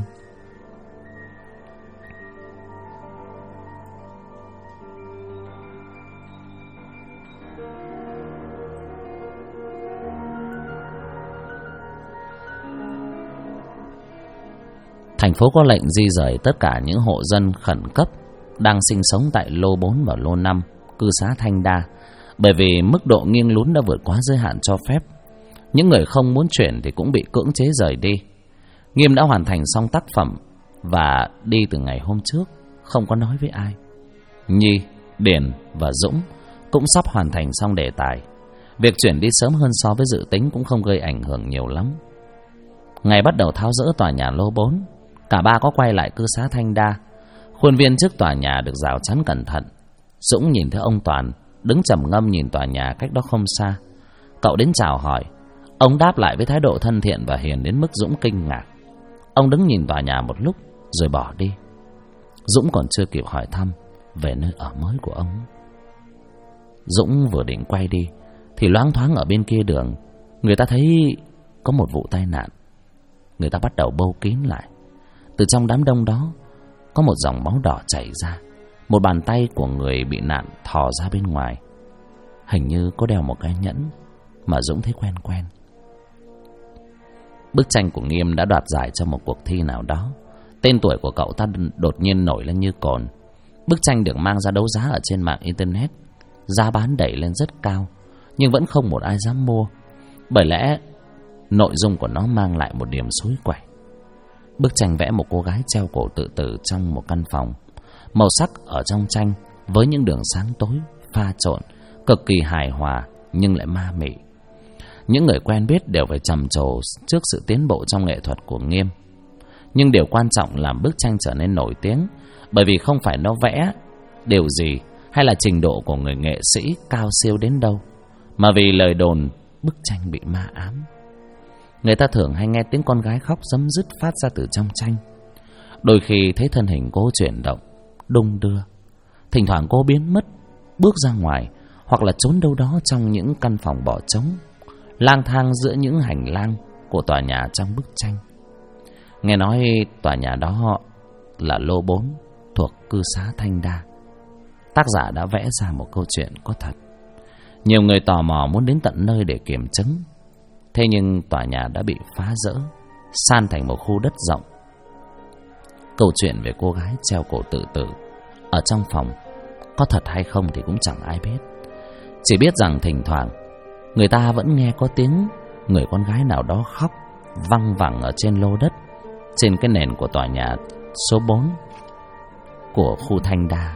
Thành phố có lệnh di rời tất cả những hộ dân khẩn cấp đang sinh sống tại lô 4 và lô 5, cư xá Thanh Đa, bởi vì mức độ nghiêng lún đã vượt quá giới hạn cho phép. Những người không muốn chuyển thì cũng bị cưỡng chế rời đi. Nghiêm đã hoàn thành xong tác phẩm và đi từ ngày hôm trước, không có nói với ai. Nhi, Điền và Dũng cũng sắp hoàn thành xong đề tài. Việc chuyển đi sớm hơn so với dự tính cũng không gây ảnh hưởng nhiều lắm. Ngày bắt đầu tháo dỡ tòa nhà lô 4, cả ba có quay lại cư xá Thanh Đa. Khuôn viên trước tòa nhà được rào chắn cẩn thận. Dũng nhìn thấy ông Toàn đứng trầm ngâm nhìn tòa nhà cách đó không xa. Cậu đến chào hỏi. Ông đáp lại với thái độ thân thiện và hiền đến mức Dũng kinh ngạc. Ông đứng nhìn tòa nhà một lúc rồi bỏ đi. Dũng còn chưa kịp hỏi thăm về nơi ở mới của ông. Dũng vừa định quay đi thì loáng thoáng ở bên kia đường, người ta thấy có một vụ tai nạn. Người ta bắt đầu bâu kín lại. Từ trong đám đông đó có một dòng máu đỏ chảy ra. Một bàn tay của người bị nạn thò ra bên ngoài. Hình như có đeo một cái nhẫn mà Dũng thấy quen quen. Bức tranh của Nghiêm đã đoạt giải trong một cuộc thi nào đó. Tên tuổi của cậu ta đột nhiên nổi lên như cồn. Bức tranh được mang ra đấu giá ở trên mạng internet. Giá bán đẩy lên rất cao, nhưng vẫn không một ai dám mua. Bởi lẽ nội dung của nó mang lại một điểm xối quẩy. Bức tranh vẽ một cô gái treo cổ tự tử trong một căn phòng. Màu sắc ở trong tranh với những đường sáng tối pha trộn, cực kỳ hài hòa nhưng lại ma mị. Những người quen biết đều phải trầm trồ trước sự tiến bộ trong nghệ thuật của Nghiêm. Nhưng điều quan trọng làm bức tranh trở nên nổi tiếng bởi vì không phải nó vẽ điều gì hay là trình độ của người nghệ sĩ cao siêu đến đâu, mà vì lời đồn bức tranh bị ma ám. Người ta thường hay nghe tiếng con gái khóc rấm rứt phát ra từ trong tranh. Đôi khi thấy thân hình cô chuyển động, đung đưa. Thỉnh thoảng cô biến mất, bước ra ngoài, hoặc là trốn đâu đó trong những căn phòng bỏ trống, lang thang giữa những hành lang của tòa nhà trong bức tranh. Nghe nói tòa nhà đó là lô 4 thuộc cư xá Thanh Đa. Tác giả đã vẽ ra một câu chuyện có thật. Nhiều người tò mò muốn đến tận nơi để kiểm chứng. Thế nhưng tòa nhà đã bị phá rỡ, san thành một khu đất rộng. Câu chuyện về cô gái treo cổ tự tử ở trong phòng có thật hay không thì cũng chẳng ai biết. Chỉ biết rằng thỉnh thoảng người ta vẫn nghe có tiếng người con gái nào đó khóc văng vẳng ở trên lô đất, trên cái nền của tòa nhà số 4 của khu Thanh Đa.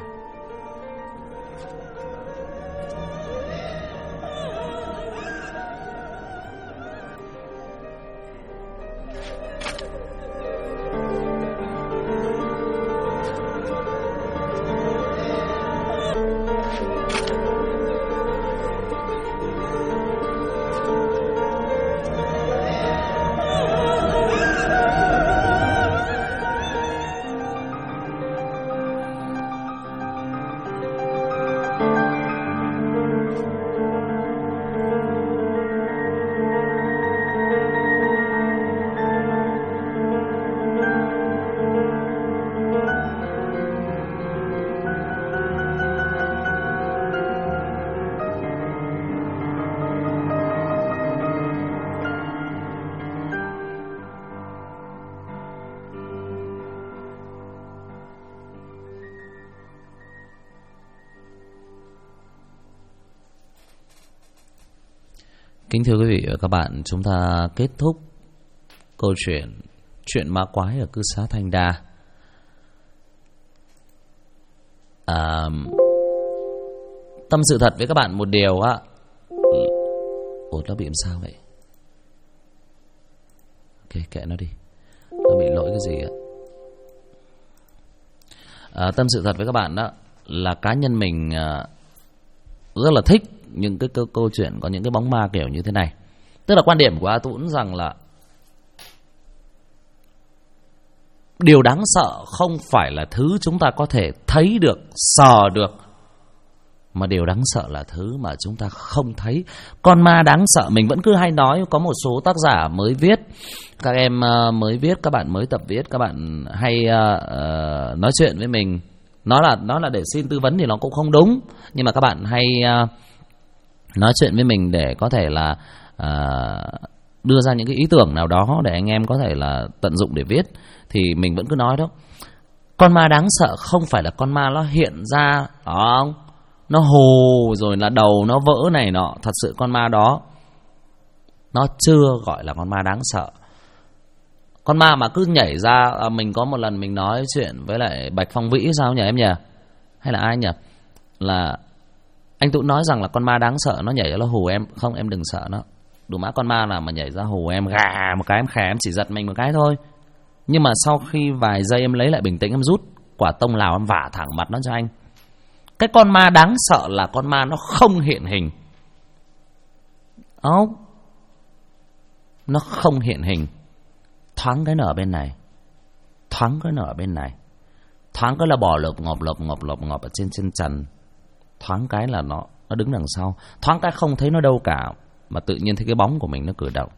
Kính thưa quý vị và các bạn, chúng ta kết thúc câu chuyện ma quái ở cư xá Thanh Đa. Tâm sự thật với các bạn một điều á. Ủa, nó bị làm sao vậy? Ok, kệ nó đi. Nó bị lỗi cái gì ạ? Tâm sự thật với các bạn đó là cá nhân mình rất là thích những cái câu chuyện có những cái bóng ma kiểu như thế này. Tức là quan điểm của A Tũng rằng là điều đáng sợ không phải là thứ chúng ta có thể thấy được, sờ được, mà điều đáng sợ là thứ mà chúng ta không thấy. Con ma đáng sợ mình vẫn cứ hay nói. Có một số tác giả mới viết, các em mới viết, các bạn mới tập viết, các bạn hay nói chuyện với mình, nói là để xin tư vấn thì nó cũng không đúng, nhưng mà các bạn hay nói chuyện với mình để có thể là đưa ra những cái ý tưởng nào đó để anh em có thể là tận dụng để viết. Thì mình vẫn cứ nói đó, con ma đáng sợ không phải là con ma nó hiện ra không, nó hù rồi là đầu nó vỡ này nọ. Thật sự con ma đó nó chưa gọi là con ma đáng sợ. Con ma mà cứ nhảy ra, mình có một lần mình nói chuyện với lại Bạch Phong Vĩ sao nhỉ em nhỉ, hay là ai nhỉ, là anh Tụ nói rằng là con ma đáng sợ nó nhảy ra nó hù em. Không, em đừng sợ nó. Đủ mã con ma nào mà nhảy ra hù em gà một cái em khè, em chỉ giật mình một cái thôi. Nhưng mà sau khi vài giây em lấy lại bình tĩnh, em rút quả tông lào em vả thẳng mặt nó cho anh. Cái con ma đáng sợ là con ma nó không hiện hình. Nó không hiện hình. Thoáng cái nó ở bên này, thoáng cái nó ở bên này, thoáng cái là bò lộp ngọp ở trên trần, thoáng cái là nó đứng đằng sau, thoáng cái không thấy nó đâu cả, mà tự nhiên thấy cái bóng của mình nó cử động.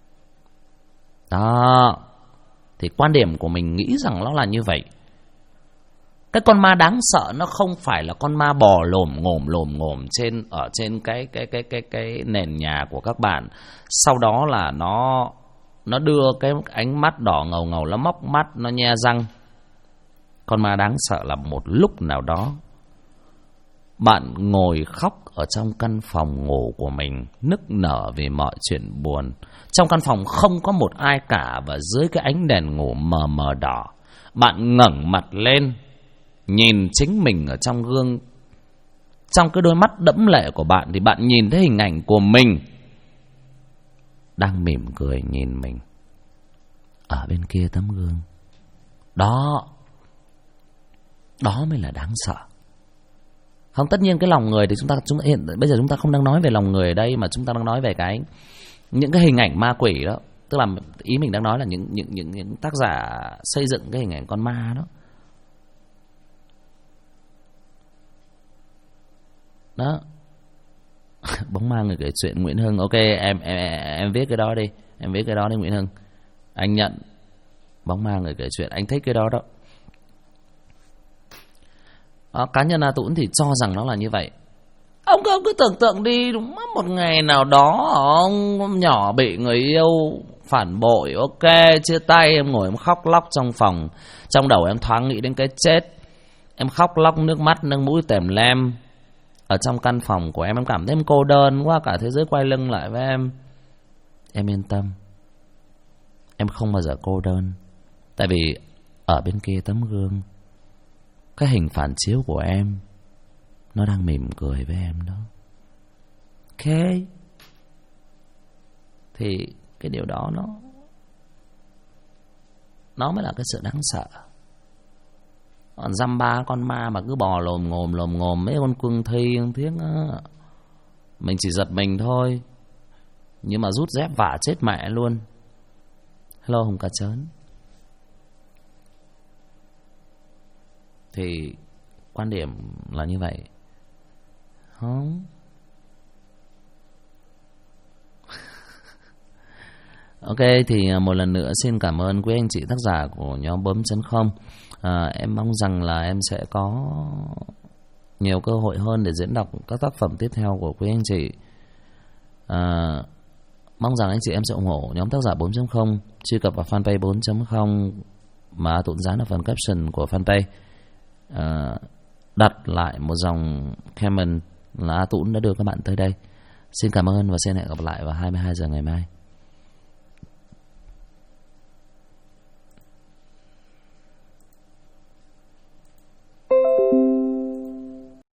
Đó, thì quan điểm của mình nghĩ rằng nó là như vậy. Cái con ma đáng sợ nó không phải là con ma bò lồm ngồm ở trên cái nền nhà của các bạn. Sau đó là nó đưa cái ánh mắt đỏ ngầu, nó móc mắt, nó nhe răng. Con ma đáng sợ là một lúc nào đó Bạn ngồi khóc ở trong căn phòng ngủ của mình, nức nở vì mọi chuyện buồn. Trong căn phòng không có một ai cả, và dưới cái ánh đèn ngủ mờ mờ đỏ, bạn ngẩng mặt lên, nhìn chính mình ở trong gương. Trong cái đôi mắt đẫm lệ của bạn thì bạn nhìn thấy hình ảnh của mình đang mỉm cười nhìn mình ở bên kia tấm gương. Đó mới là đáng sợ. Không, tất nhiên cái lòng người thì bây giờ chúng ta không đang nói về lòng người ở đây, mà chúng ta đang nói về những cái hình ảnh ma quỷ đó. Tức là ý mình đang nói là những tác giả xây dựng cái hình ảnh con ma đó. Đó. Bóng ma người kể chuyện Nguyễn Hưng. Ok, em viết cái đó đi. Em viết cái đó đi Nguyễn Hưng. Anh nhận. Bóng ma người kể chuyện, anh thích cái đó đó. Cá nhân A Tũng thì cho rằng nó là như vậy. Ông cứ tưởng tượng đi, đúng một ngày nào đó ông nhỏ bị người yêu phản bội, ok, chia tay, em ngồi em khóc lóc trong phòng. Trong đầu em thoáng nghĩ đến cái chết. Em khóc lóc nước mắt nâng mũi tèm lem. Ở trong căn phòng của em cảm thấy em cô đơn quá, cả thế giới quay lưng lại với em. Em yên tâm, em không bao giờ cô đơn. Tại vì ở bên kia tấm gương, cái hình phản chiếu của em nó đang mỉm cười với em đó. Ok. Thì cái điều đó nó mới là cái sự đáng sợ. Còn dăm ba con ma mà cứ bò lồm ngồm mấy con cương thi thiếc á, mình chỉ giật mình thôi, nhưng mà rút dép vả chết mẹ luôn. Hello Hồng Cá Chớn. Thì quan điểm là như vậy. Không. Ok, thì một lần nữa xin cảm ơn quý anh chị tác giả của nhóm Bấm Chấm Không. Em mong rằng là em sẽ có nhiều cơ hội hơn để diễn đọc các tác phẩm tiếp theo của quý anh chị. Mong rằng anh chị em sẽ ủng hộ nhóm tác giả 4.0. Truy cập vào fanpage 4.0 mà tụi dán ở phần caption của fanpage. Đặt lại một dòng comment là A Tũng đã đưa các bạn tới đây. Xin cảm ơn và xin hẹn gặp lại vào 22 giờ ngày mai.